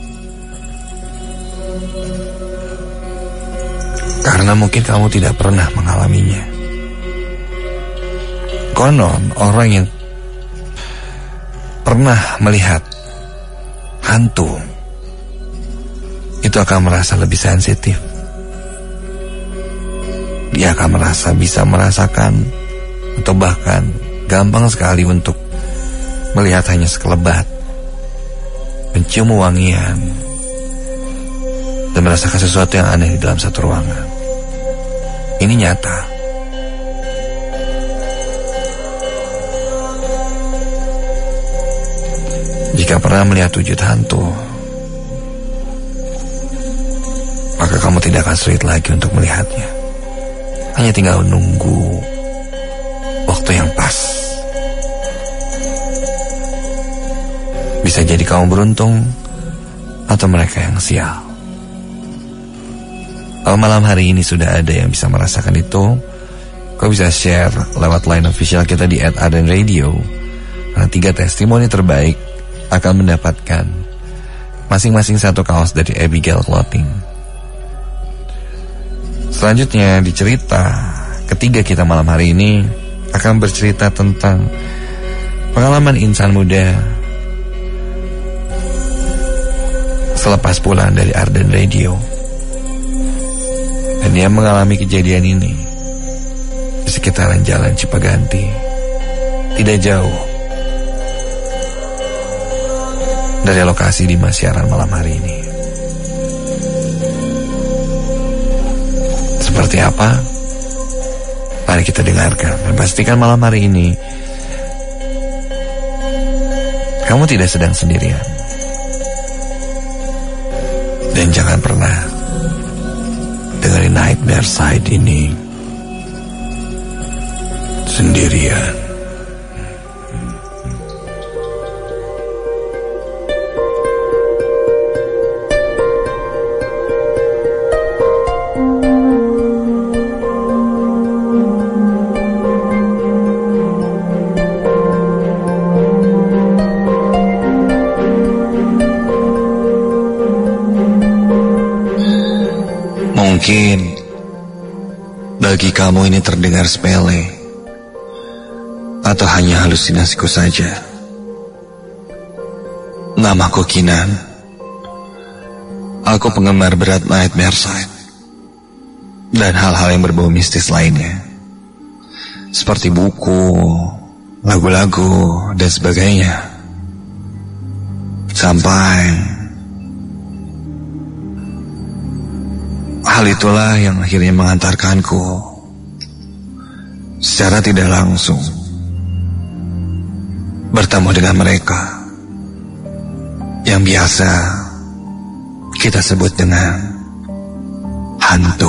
Karena mungkin kamu tidak pernah mengalaminya. Konon orang yang pernah melihat hantu itu akan merasa lebih sensitif. Dia akan merasa bisa merasakan, atau bahkan gampang sekali untuk melihat hanya sekelebat, mencium wangian, dan merasakan sesuatu yang aneh di dalam satu ruangan. Ini nyata. Jika pernah melihat wujud hantu, maka kamu tidak akan sulit lagi untuk melihatnya. Hanya tinggal menunggu waktu yang pas. Bisa jadi kamu beruntung, atau mereka yang sial. Kalau malam hari ini sudah ada yang bisa merasakan itu, kau bisa share lewat line official kita di @ardenradio. Karena 3 testimoni terbaik akan mendapatkan masing-masing 1 kaos dari Abigail Clothing. Selanjutnya di cerita ketiga kita malam hari ini akan bercerita tentang pengalaman insan muda selepas pulang dari Arden Radio. Dan dia mengalami kejadian ini di sekitaran Jalan Cipaganti, tidak jauh dari lokasi di siaran malam hari ini. Seperti apa? Mari kita dengarkan. Dan pastikan malam hari ini kamu tidak sedang sendirian. Dan jangan pernah dengerin Nightmare Side ini sendirian. Mungkin bagi kamu ini terdengar sepele atau hanya halusinasiku saja. Namaku Kinan. Aku penggemar berat Nightmare Side dan hal-hal yang berbau mistis lainnya, seperti buku, lagu-lagu, dan sebagainya. Sampai Hal itulah yang akhirnya mengantarkanku secara tidak langsung bertemu dengan mereka yang biasa kita sebut dengan hantu.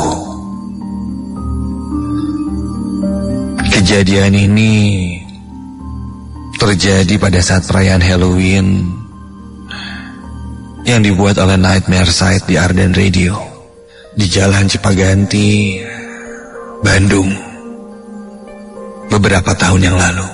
Kejadian ini terjadi pada saat perayaan Halloween yang dibuat oleh Nightmare Site di Arden Radio di Jalan Cipaganti, Bandung, beberapa tahun yang lalu.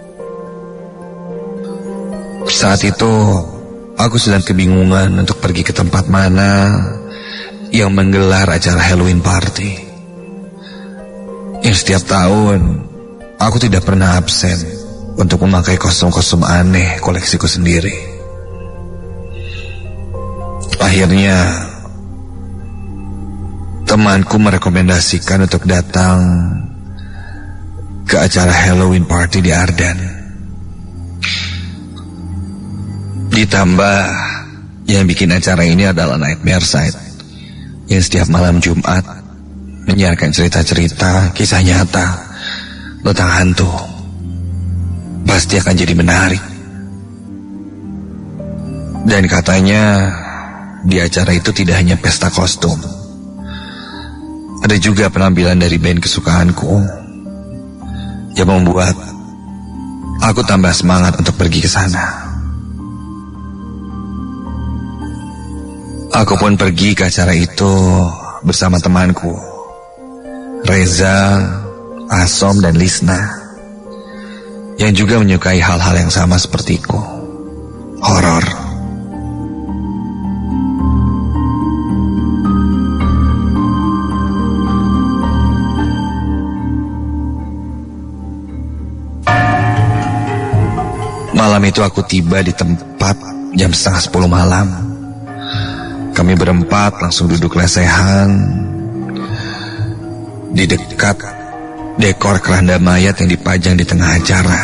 Saat itu aku sedang kebingungan untuk pergi ke tempat mana yang menggelar acara Halloween party. Yang setiap tahun aku tidak pernah absen untuk memakai kostum-kostum aneh koleksiku sendiri. Akhirnya temanku merekomendasikan untuk datang ke acara Halloween party di Arden. Ditambah yang bikin acara ini adalah Nightmare Site yang setiap malam Jumat menyiarkan cerita-cerita kisah nyata tentang hantu. Pasti akan jadi menarik. Dan katanya di acara itu tidak hanya pesta kostum, ada juga penampilan dari band kesukaanku yang membuat aku tambah semangat untuk pergi ke sana. Aku pun pergi ke acara itu bersama temanku Reza, Asom, dan Lisna yang juga menyukai hal-hal yang sama sepertiku, horor. Malam itu aku tiba di tempat jam 9:30 malam. Kami berempat langsung duduk lesehan di dekat dekor keranda mayat yang dipajang di tengah acara.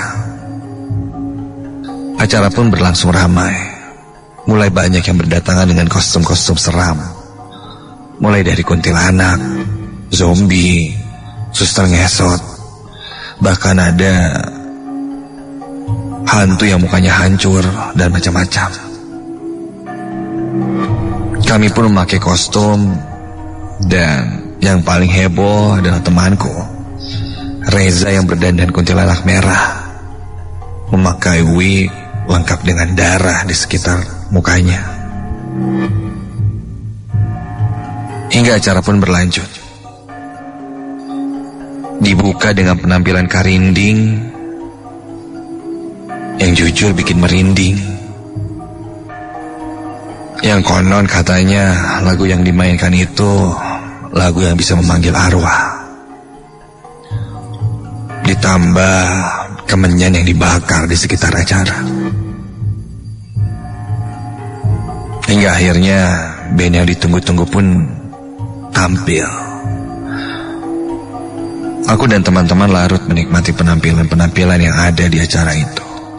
Acara pun berlangsung ramai. Mulai banyak yang berdatangan dengan kostum-kostum seram. Mulai dari kuntilanak, zombie, suster ngesot, bahkan ada hantu yang mukanya hancur dan macam-macam. Kami pun memakai kostum, dan yang paling heboh adalah temanku Reza yang berdandan kuntilanak merah, memakai wig lengkap dengan darah di sekitar mukanya. Hingga acara pun berlanjut. Dibuka dengan penampilan Karinding yang jujur bikin merinding. Yang konon katanya lagu yang dimainkan itu lagu yang bisa memanggil arwah. Ditambah kemenyan yang dibakar di sekitar acara. Hingga akhirnya band yang ditunggu-tunggu pun tampil. Aku dan teman-teman larut menikmati penampilan-penampilan yang ada di acara itu.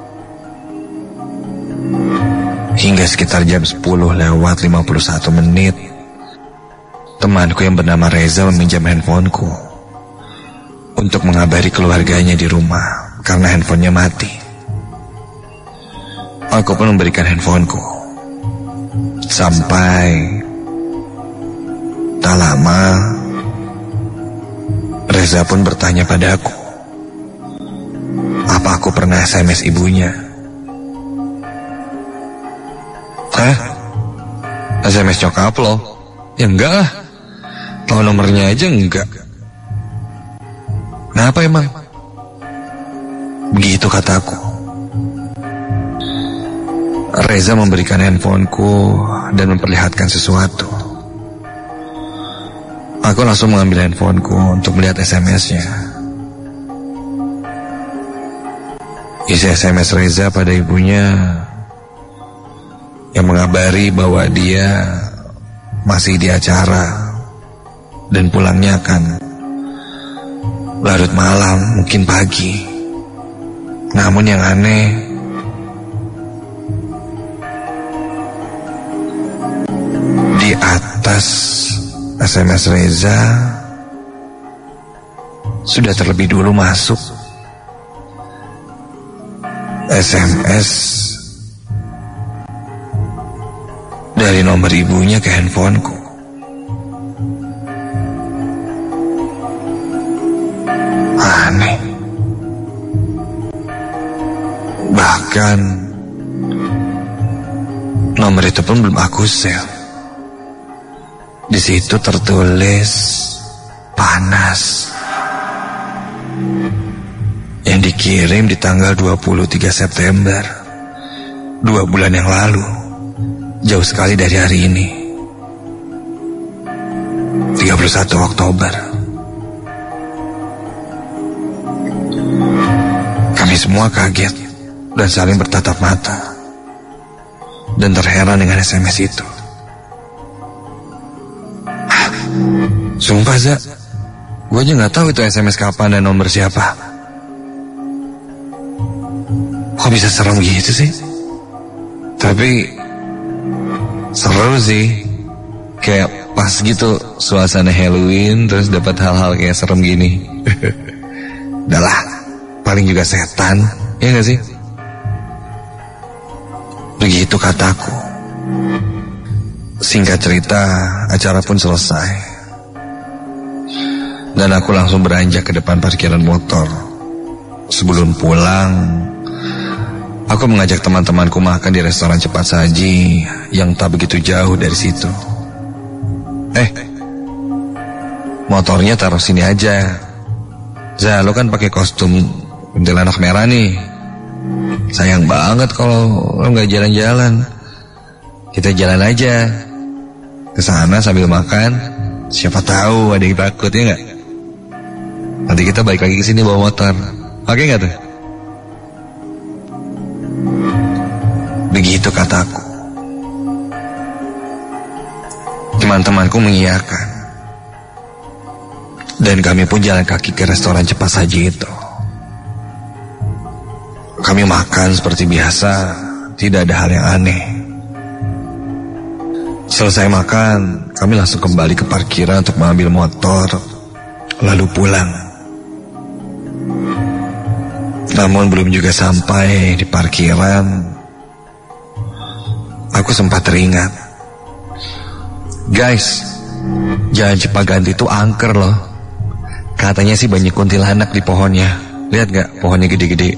Hingga sekitar jam 10:51, temanku yang bernama Reza meminjam handphoneku untuk mengabari keluarganya di rumah karena handphonenya mati. Aku pun memberikan handphoneku. Sampai tak lama Reza pun bertanya padaku, apa aku pernah SMS ibunya? Hah? SMS nyokap lo? Ya enggak lah. Tahu nomornya aja enggak. Kenapa emang? Begitu kataku. Reza memberikan handphoneku dan memperlihatkan sesuatu. Aku langsung mengambil handphoneku untuk melihat SMS-nya. Isi SMS Reza pada ibunya yang mengabari bahwa dia masih di acara dan pulangnya akan larut malam, mungkin pagi. Namun yang aneh, di atas SMS Reza sudah terlebih dulu masuk. SMS dari nomor ibunya ke handphoneku. Aneh. Bahkan nomor itu pun belum aku save. Di situ tertulis panas. Yang dikirim di tanggal 23 September 2 bulan yang lalu. Jauh sekali dari hari ini 31 Oktober. Kami semua kaget dan saling bertatap mata dan terheran dengan SMS itu. Sumpah Za, gue aja gak tahu itu SMS kapan dan nomor siapa. Kok bisa serem gitu sih? Tapi seru sih. Kayak pas gitu suasana Halloween terus dapat hal-hal kayak serem gini. Udahlah, paling juga setan, ya gak sih? Begitu kataku. Singkat cerita, acara pun selesai. Dan aku langsung beranjak ke depan parkiran motor. Sebelum pulang, aku mengajak teman-temanku makan di restoran cepat saji yang tak begitu jauh dari situ. Motornya taruh sini aja. Za, lo kan pakai kostum kuntilanak merah nih. Sayang banget kalau lo nggak jalan-jalan. Kita jalan aja ke sana sambil makan. Siapa tahu ada yang takut, ya nggak? Nanti kita balik lagi ke sini bawa motor. Oke nggak tuh? Begitu kataku. Teman-temanku mengiyakan. Dan kami pun jalan kaki ke restoran cepat saji itu. Kami makan seperti biasa, tidak ada hal yang aneh. Selesai makan, kami langsung kembali ke parkiran untuk mengambil motor, lalu pulang. Namun belum juga sampai di parkiran, aku sempat teringat. Guys, Jalan Cipaganti itu angker loh. Katanya sih banyak kuntilanak di pohonnya. Lihat gak pohonnya gede-gede?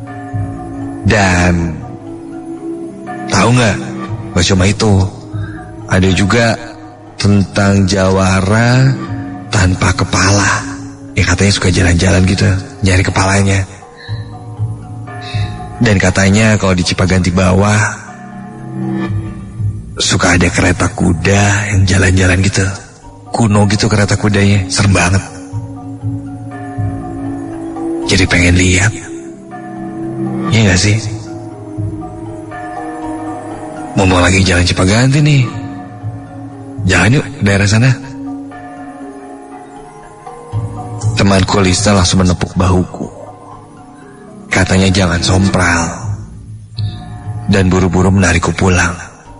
Dan tahu gak, gak cuma itu, ada juga tentang jawara tanpa kepala. Ya katanya suka jalan-jalan gitu, nyari kepalanya. Dan katanya kalau di Cipaganti bawah suka ada kereta kuda yang jalan-jalan gitu. Kuno gitu kereta kudanya, serem banget. Jadi pengen lihat. Iya gak sih? Ngomong lagi jalan Cipaganti nih, jalan yuk daerah sana. Temanku Lisa langsung menepuk bahuku. Katanya jangan sompral dan buru-buru menarikku pulang.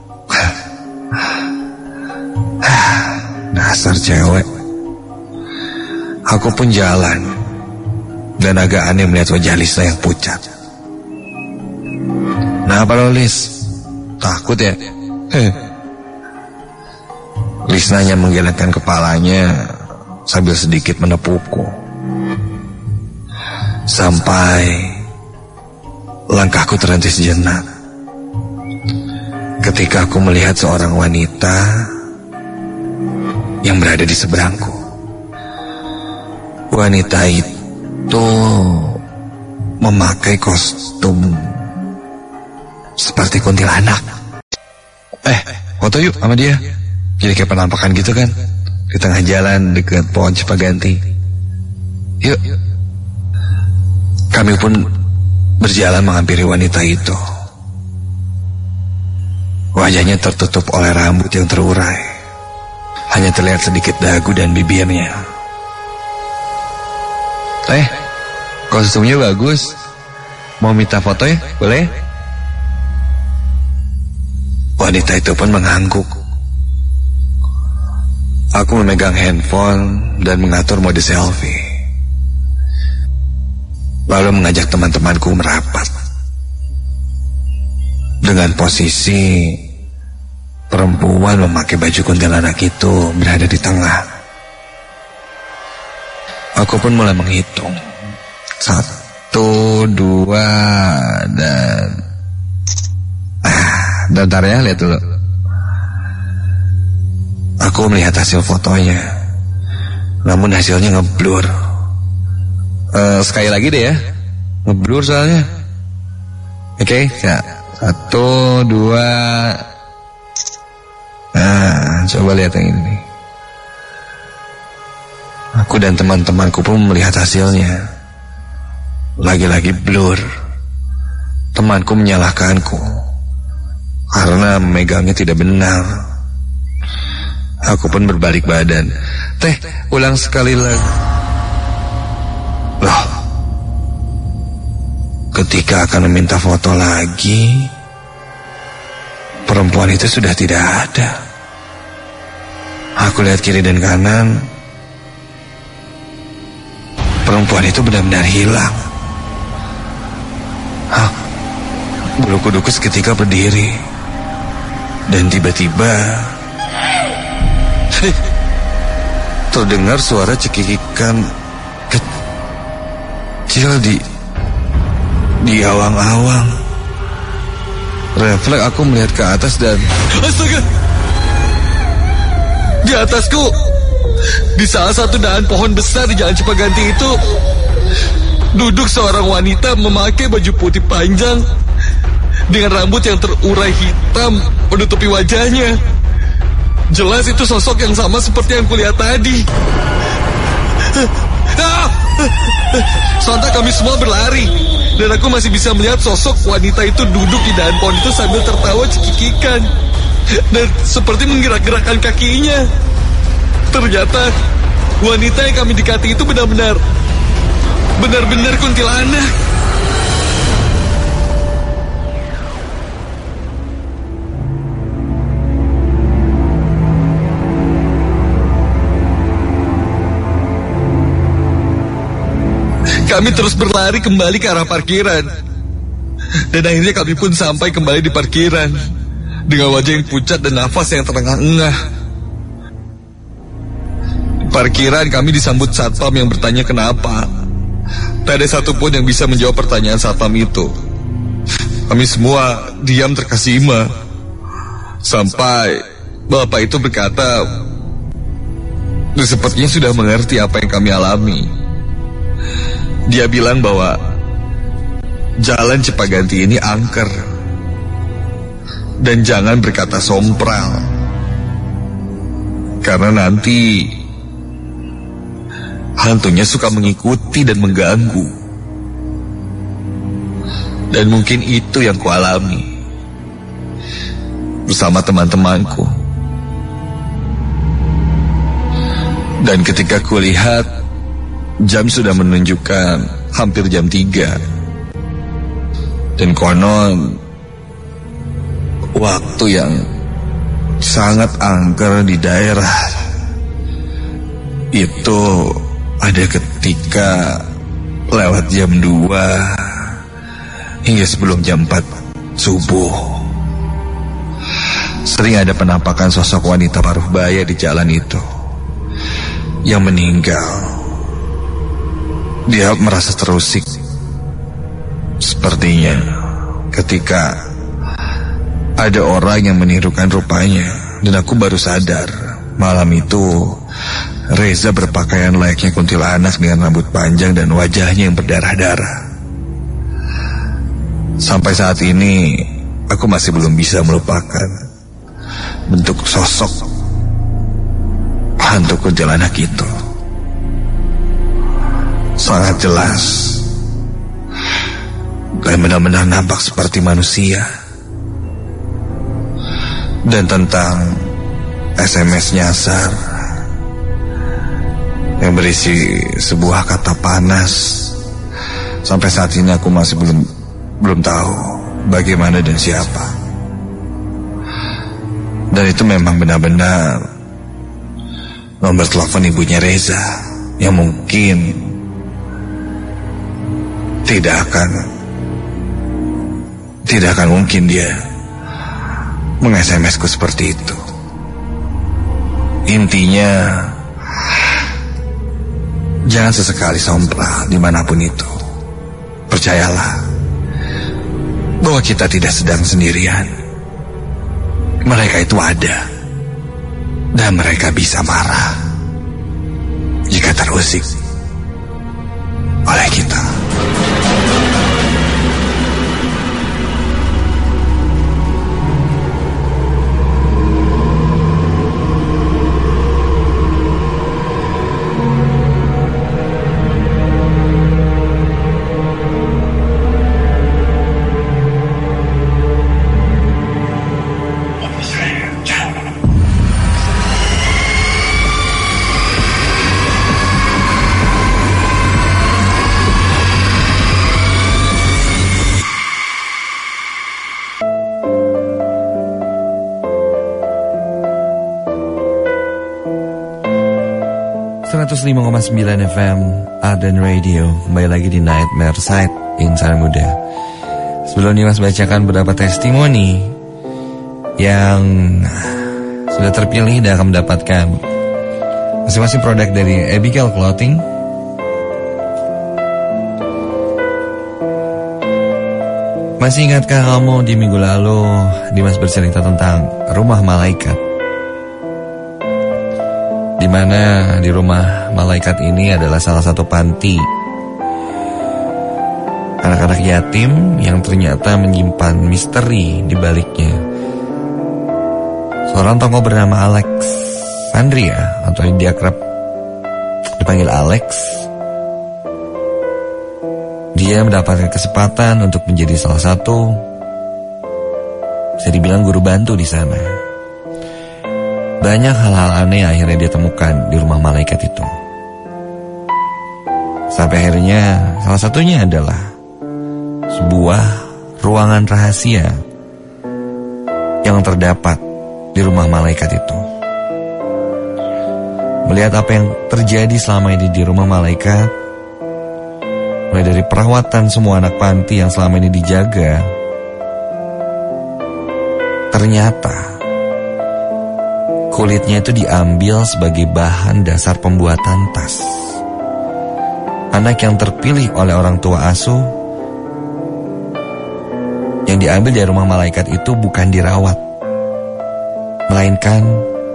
Dasar cewek. Aku pun jalan dan agak aneh melihat wajah Lisa yang pucat. Kenapa lo Lis? Takut ya? Lisna hanya menggelengkan kepalanya sambil sedikit menepukku. Sampai langkahku terhenti sejenak ketika aku melihat seorang wanita yang berada di seberangku. Wanita itu memakai kostum seperti kuntilanak. Foto yuk sama dia. Jadi kayak penampakan gitu kan, di tengah jalan dekat pohon Cipaganti. Yuk. Kami pun berjalan menghampiri wanita itu. Wajahnya tertutup oleh rambut yang terurai. Hanya terlihat sedikit dagu dan bibirnya. Kostumnya bagus. Mau minta foto ya? Boleh? Wanita itu pun mengangguk. Aku memegang handphone dan mengatur mode selfie. Lalu mengajak teman-temanku merapat. Dengan posisi perempuan memakai baju kuntilanak itu berada di tengah. Aku pun mulai menghitung. 1, 2, dan... bentar ya, lihat dulu. Aku melihat hasil fotonya. Namun hasilnya ngeblur. Sekali lagi deh ya. Ngeblur soalnya. Oke, ya. 1, 2. Nah, coba lihat yang ini. Aku dan teman-temanku pun melihat hasilnya. Lagi-lagi blur. Temanku menyalahkanku karena memegangnya tidak benar. Aku pun berbalik badan. Teh, ulang sekali lagi. Loh, ketika akan meminta foto lagi, perempuan itu sudah tidak ada. Aku lihat kiri dan kanan. Perempuan itu benar-benar hilang. Bulu kuduku seketika berdiri. Dan tiba-tiba terdengar suara cekikikan kecil di awang-awang. Refleks aku melihat ke atas dan astaga! Di atasku, di salah satu dahan pohon besar di Jalan Cipaganti itu, duduk seorang wanita memakai baju putih panjang dengan rambut yang terurai hitam menutupi wajahnya. Jelas itu sosok yang sama seperti yang kulihat tadi. Sontak kami semua berlari, dan aku masih bisa melihat sosok wanita itu duduk di dahan pohon itu sambil tertawa cekikikan dan seperti menggerak-gerakkan kakinya. Ternyata wanita yang kami dekati itu benar-benar kuntilanak. Kami terus berlari kembali ke arah parkiran. Dan akhirnya kami pun sampai kembali di parkiran dengan wajah yang pucat dan nafas yang terengah-engah. Di parkiran kami disambut satpam yang bertanya kenapa. Tak ada satupun yang bisa menjawab pertanyaan satpam itu. Kami semua diam terkesima. Sampai bapak itu berkata, sepertinya sudah mengerti apa yang kami alami. Dia bilang bahwa Jalan Cipaganti ini angker. Dan jangan berkata sompral, karena nanti hantunya suka mengikuti dan mengganggu. Dan mungkin itu yang kualami bersama teman-temanku. Dan ketika kulihat, jam sudah menunjukkan hampir jam 3. Dan konon waktu yang sangat angker di daerah itu ada ketika lewat jam 2 hingga sebelum jam 4 subuh. Sering ada penampakan sosok wanita paruh baya di jalan itu yang meninggal. Dia merasa terusik sepertinya ketika ada orang yang menirukan rupanya. Dan aku baru sadar malam itu Reza berpakaian layaknya kuntilanak dengan rambut panjang dan wajahnya yang berdarah-darah. Sampai saat ini aku masih belum bisa melupakan bentuk sosok hantu kuntilanak itu. Sangat jelas dan benar-benar nampak seperti manusia. Dan tentang SMS nyasar yang berisi sebuah kata panas, sampai saat ini aku masih belum tahu bagaimana dan siapa. Dan itu memang benar-benar nomor telepon ibunya Reza yang mungkin tidak akan mungkin dia meng-SMS-ku seperti itu. Intinya, jangan sesekali sompral dimanapun itu. Percayalah bahwa kita tidak sedang sendirian. Mereka itu ada, dan mereka bisa marah jika terusik oleh kita. .9 FM Arden Radio. Kembali lagi di Nightmare Side Insan Muda. Sebelumnya Mas bacakan beberapa testimoni yang sudah terpilih dan akan mendapatkan masing-masing produk dari Abigail Clothing. Masih ingatkah kamu di minggu lalu Dimas bercerita tentang rumah malaikat? Di mana di rumah malaikat ini adalah salah satu panti anak-anak yatim yang ternyata menyimpan misteri di baliknya. Seorang tokoh bernama Alexandria atau yang diakrab dipanggil Alex. Dia mendapatkan kesempatan untuk menjadi salah satu, bisa dibilang guru bantu di sana. Banyak hal-hal aneh akhirnya dia temukan di rumah malaikat itu. Sampai akhirnya salah satunya adalah sebuah ruangan rahasia yang terdapat di rumah malaikat itu. Melihat apa yang terjadi selama ini di rumah malaikat, mulai dari perawatan semua anak panti yang selama ini dijaga, ternyata kulitnya itu diambil sebagai bahan dasar pembuatan tas. Anak yang terpilih oleh orang tua asuh yang diambil dari rumah malaikat itu bukan dirawat, melainkan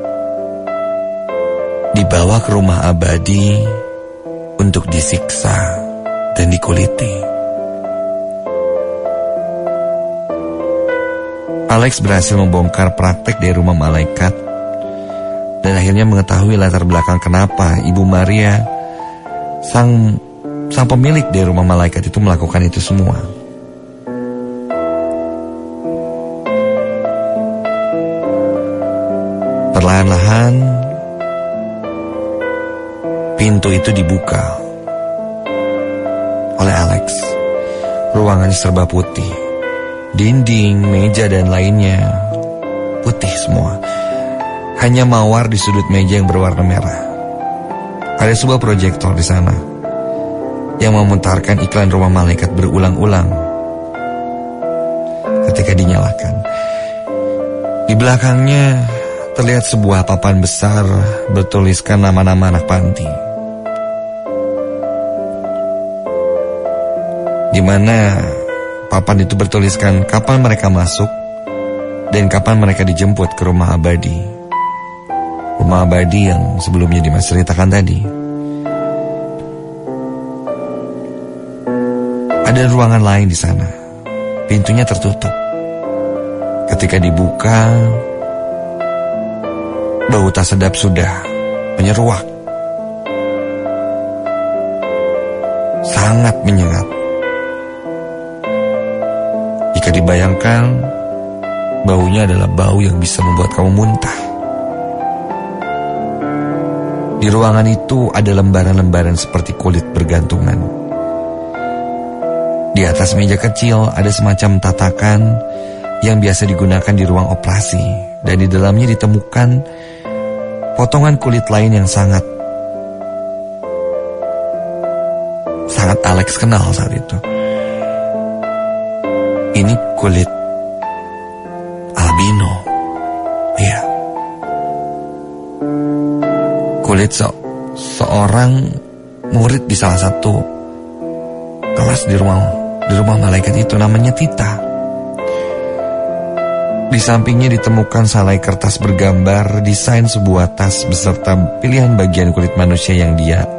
dibawa ke rumah abadi untuk disiksa dan dikuliti. Alex berhasil membongkar praktek dari rumah malaikat dan akhirnya mengetahui latar belakang kenapa Ibu Maria, sang pemilik dari rumah malaikat itu melakukan itu semua. Perlahan-lahan pintu itu dibuka oleh Alex. Ruangannya serba putih, dinding, meja dan lainnya putih semua. Hanya mawar di sudut meja yang berwarna merah. Ada sebuah proyektor di sana yang memutarkan iklan rumah malaikat berulang-ulang ketika dinyalakan. Di belakangnya terlihat sebuah papan besar bertuliskan nama-nama anak panti, di mana papan itu bertuliskan kapan mereka masuk dan kapan mereka dijemput ke rumah abadi. Rumah abadi yang sebelumnya Dimas ceritakan tadi. Ada ruangan lain di sana. Pintunya tertutup. Ketika dibuka, bau tak sedap sudah menyeruak. Sangat menyengat. Jika dibayangkan, baunya adalah bau yang bisa membuat kamu muntah. Di ruangan itu ada lembaran-lembaran seperti kulit bergantungan. Di atas meja kecil ada semacam tatakan yang biasa digunakan di ruang operasi, dan di dalamnya ditemukan potongan kulit lain yang sangat Alex kenal saat itu. Ini kulit albino. Iya. Kulit seorang murid di salah satu kelas di rumah malaikat itu, namanya Tita. Di sampingnya ditemukan salai kertas bergambar desain sebuah tas beserta pilihan bagian kulit manusia yang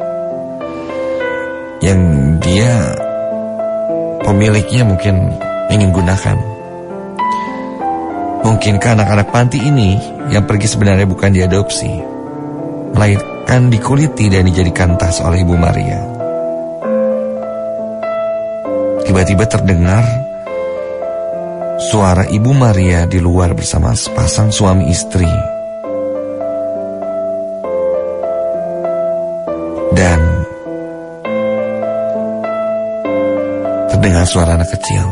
dia pemiliknya mungkin ingin gunakan. Mungkinkah anak-anak panti ini yang pergi sebenarnya bukan diadopsi, melainkan dikuliti dan dijadikan tas oleh Ibu Maria? Tiba-tiba terdengar suara Ibu Maria di luar bersama sepasang suami istri. Dan terdengar suara anak kecil.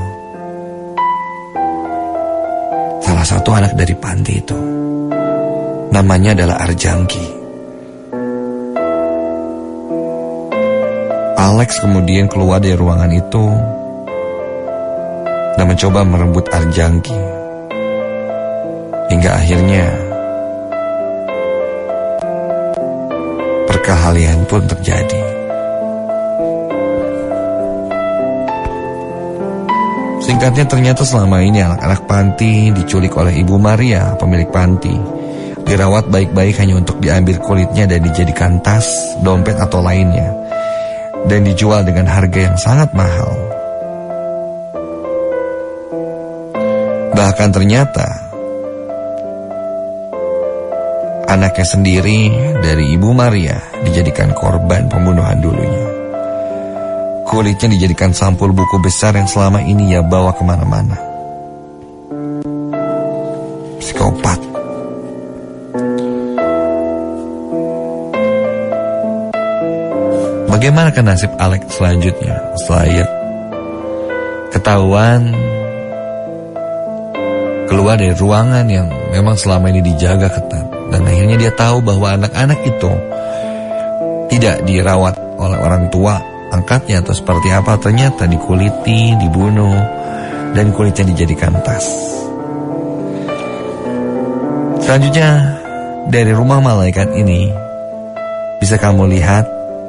Salah satu anak dari panti itu. Namanya adalah Arjangki. Alex kemudian keluar dari ruangan itu dan mencoba merebut Arjangki. Hingga akhirnya perkelahian pun terjadi. Singkatnya, ternyata selama ini anak-anak panti diculik oleh Ibu Maria, pemilik panti. Dirawat baik-baik hanya untuk diambil kulitnya dan dijadikan tas, dompet atau lainnya. Dan dijual dengan harga yang sangat mahal. Bahkan ternyata anaknya sendiri dari Ibu Maria dijadikan korban pembunuhan dulunya. Kulitnya dijadikan sampul buku besar yang selama ini ia bawa kemana-mana. Psikopat. Bagaimana nasib Alex selanjutnya setelah ia ketahuan keluar dari ruangan yang memang selama ini dijaga ketat, dan akhirnya dia tahu bahwa anak-anak itu tidak dirawat oleh orang tua angkatnya atau seperti apa, ternyata dikuliti, dibunuh, dan kulitnya dijadikan tas. Selanjutnya, dari rumah malaikat ini bisa kamu lihat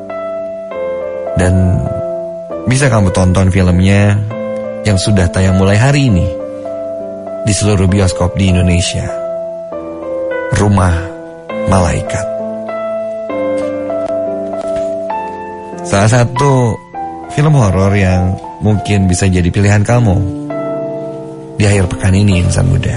dan bisa kamu tonton filmnya yang sudah tayang mulai hari ini di seluruh bioskop di Indonesia. Rumah Malaikat. Salah satu film horor yang mungkin bisa jadi pilihan kamu di akhir pekan ini, insan muda.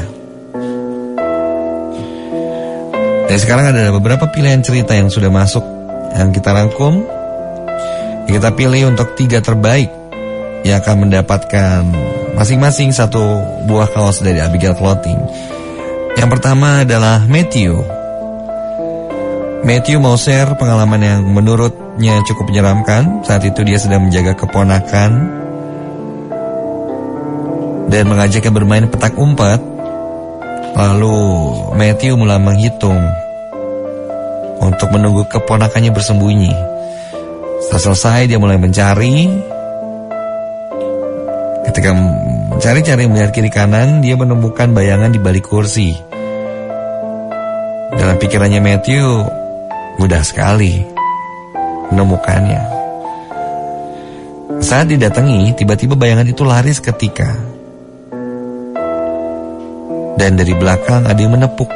Dan sekarang ada beberapa pilihan cerita yang sudah masuk, yang kita rangkum, yang kita pilih untuk 3 terbaik yang akan mendapatkan masing-masing 1 buah kaos dari Abigail Clothing. Yang pertama adalah Matthew. Matthew mau share pengalaman yang menurutnya cukup menyeramkan. Saat itu dia sedang menjaga keponakan dan mengajaknya bermain petak umpet. Lalu Matthew mulai menghitung untuk menunggu keponakannya bersembunyi. Setelah selesai dia mulai mencari. Ketika mencari-cari melihat kiri kanan, dia menemukan bayangan di balik kursi. Dalam pikirannya Matthew, mudah sekali menemukannya. Saat didatangi, tiba-tiba bayangan itu lari seketika. Dan dari belakang ada yang menepuk.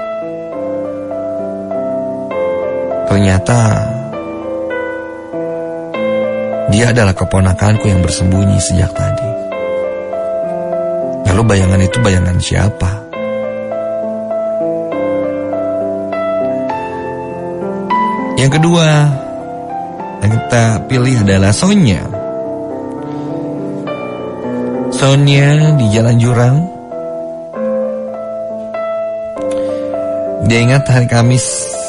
Ternyata dia adalah keponakanku yang bersembunyi sejak tadi. Lalu bayangan itu bayangan siapa? Yang kedua yang kita pilih adalah Sonia. Sonia di Jalan Jurang. Dia ingat hari Kamis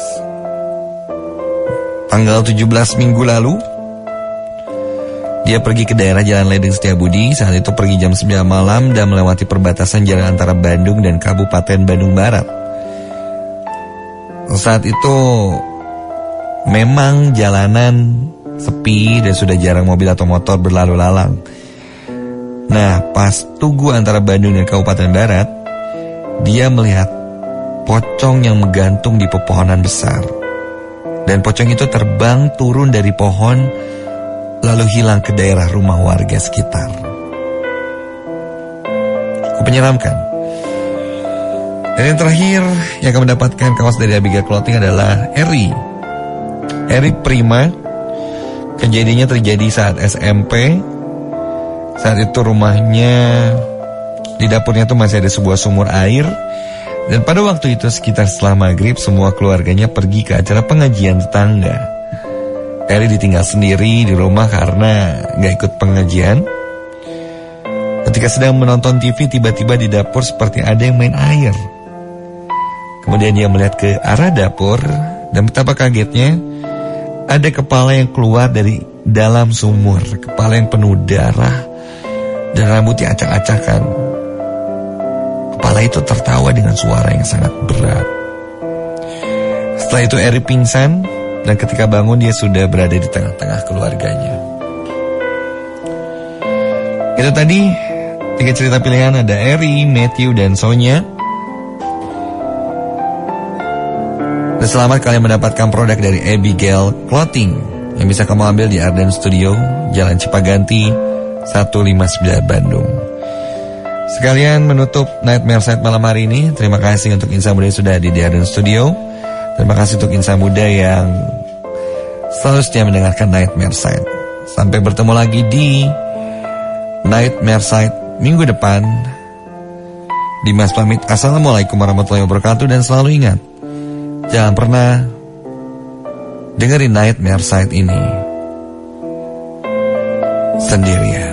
tanggal 17 minggu lalu, dia pergi ke daerah Jalan Ledeng Setiabudi. Saat itu pergi jam 9 malam dan melewati perbatasan jalan antara Bandung dan Kabupaten Bandung Barat. Saat itu memang jalanan sepi dan sudah jarang mobil atau motor berlalu lalang. Nah, pas Tugu antara Bandung dan Kabupaten Barat, dia melihat pocong yang menggantung di pepohonan besar. Dan pocong itu terbang turun dari pohon lalu hilang ke daerah rumah warga sekitar. Cukup menyeramkan. Dan yang terakhir yang akan mendapatkan kaos dari Abigail Clothing adalah Eri Prima. Kejadiannya terjadi saat SMP. Saat itu rumahnya, di dapurnya tuh masih ada sebuah sumur air. Dan pada waktu itu sekitar setelah maghrib, semua keluarganya pergi ke acara pengajian tetangga. Eri ditinggal sendiri di rumah karena gak ikut pengajian. Ketika sedang menonton TV, tiba-tiba di dapur seperti ada yang main air. Kemudian dia melihat ke arah dapur, dan betapa kagetnya, ada kepala yang keluar dari dalam sumur. Kepala yang penuh darah dan rambutnya acak-acakan. Kepala itu tertawa dengan suara yang sangat berat. Setelah itu Eri pingsan, dan ketika bangun dia sudah berada di tengah-tengah keluarganya. Itu tadi 3 cerita pilihan, ada Eri, Matthew, dan Sonya. Dan selamat kalian mendapatkan produk dari Abigail Clothing yang bisa kamu ambil di Arden Studio, Jalan Cipaganti 159 Bandung. Sekalian menutup Nightmare Side malam hari ini. Terima kasih untuk insan muda yang sudah hadir di Arden Studio. Terima kasih untuk insan muda yang selalu setia mendengarkan Nightmare Side. Sampai bertemu lagi di Nightmare Side minggu depan. Dimas pamit. Assalamualaikum warahmatullahi wabarakatuh. Dan selalu ingat, jangan pernah dengerin Nightmare Side ini sendirian.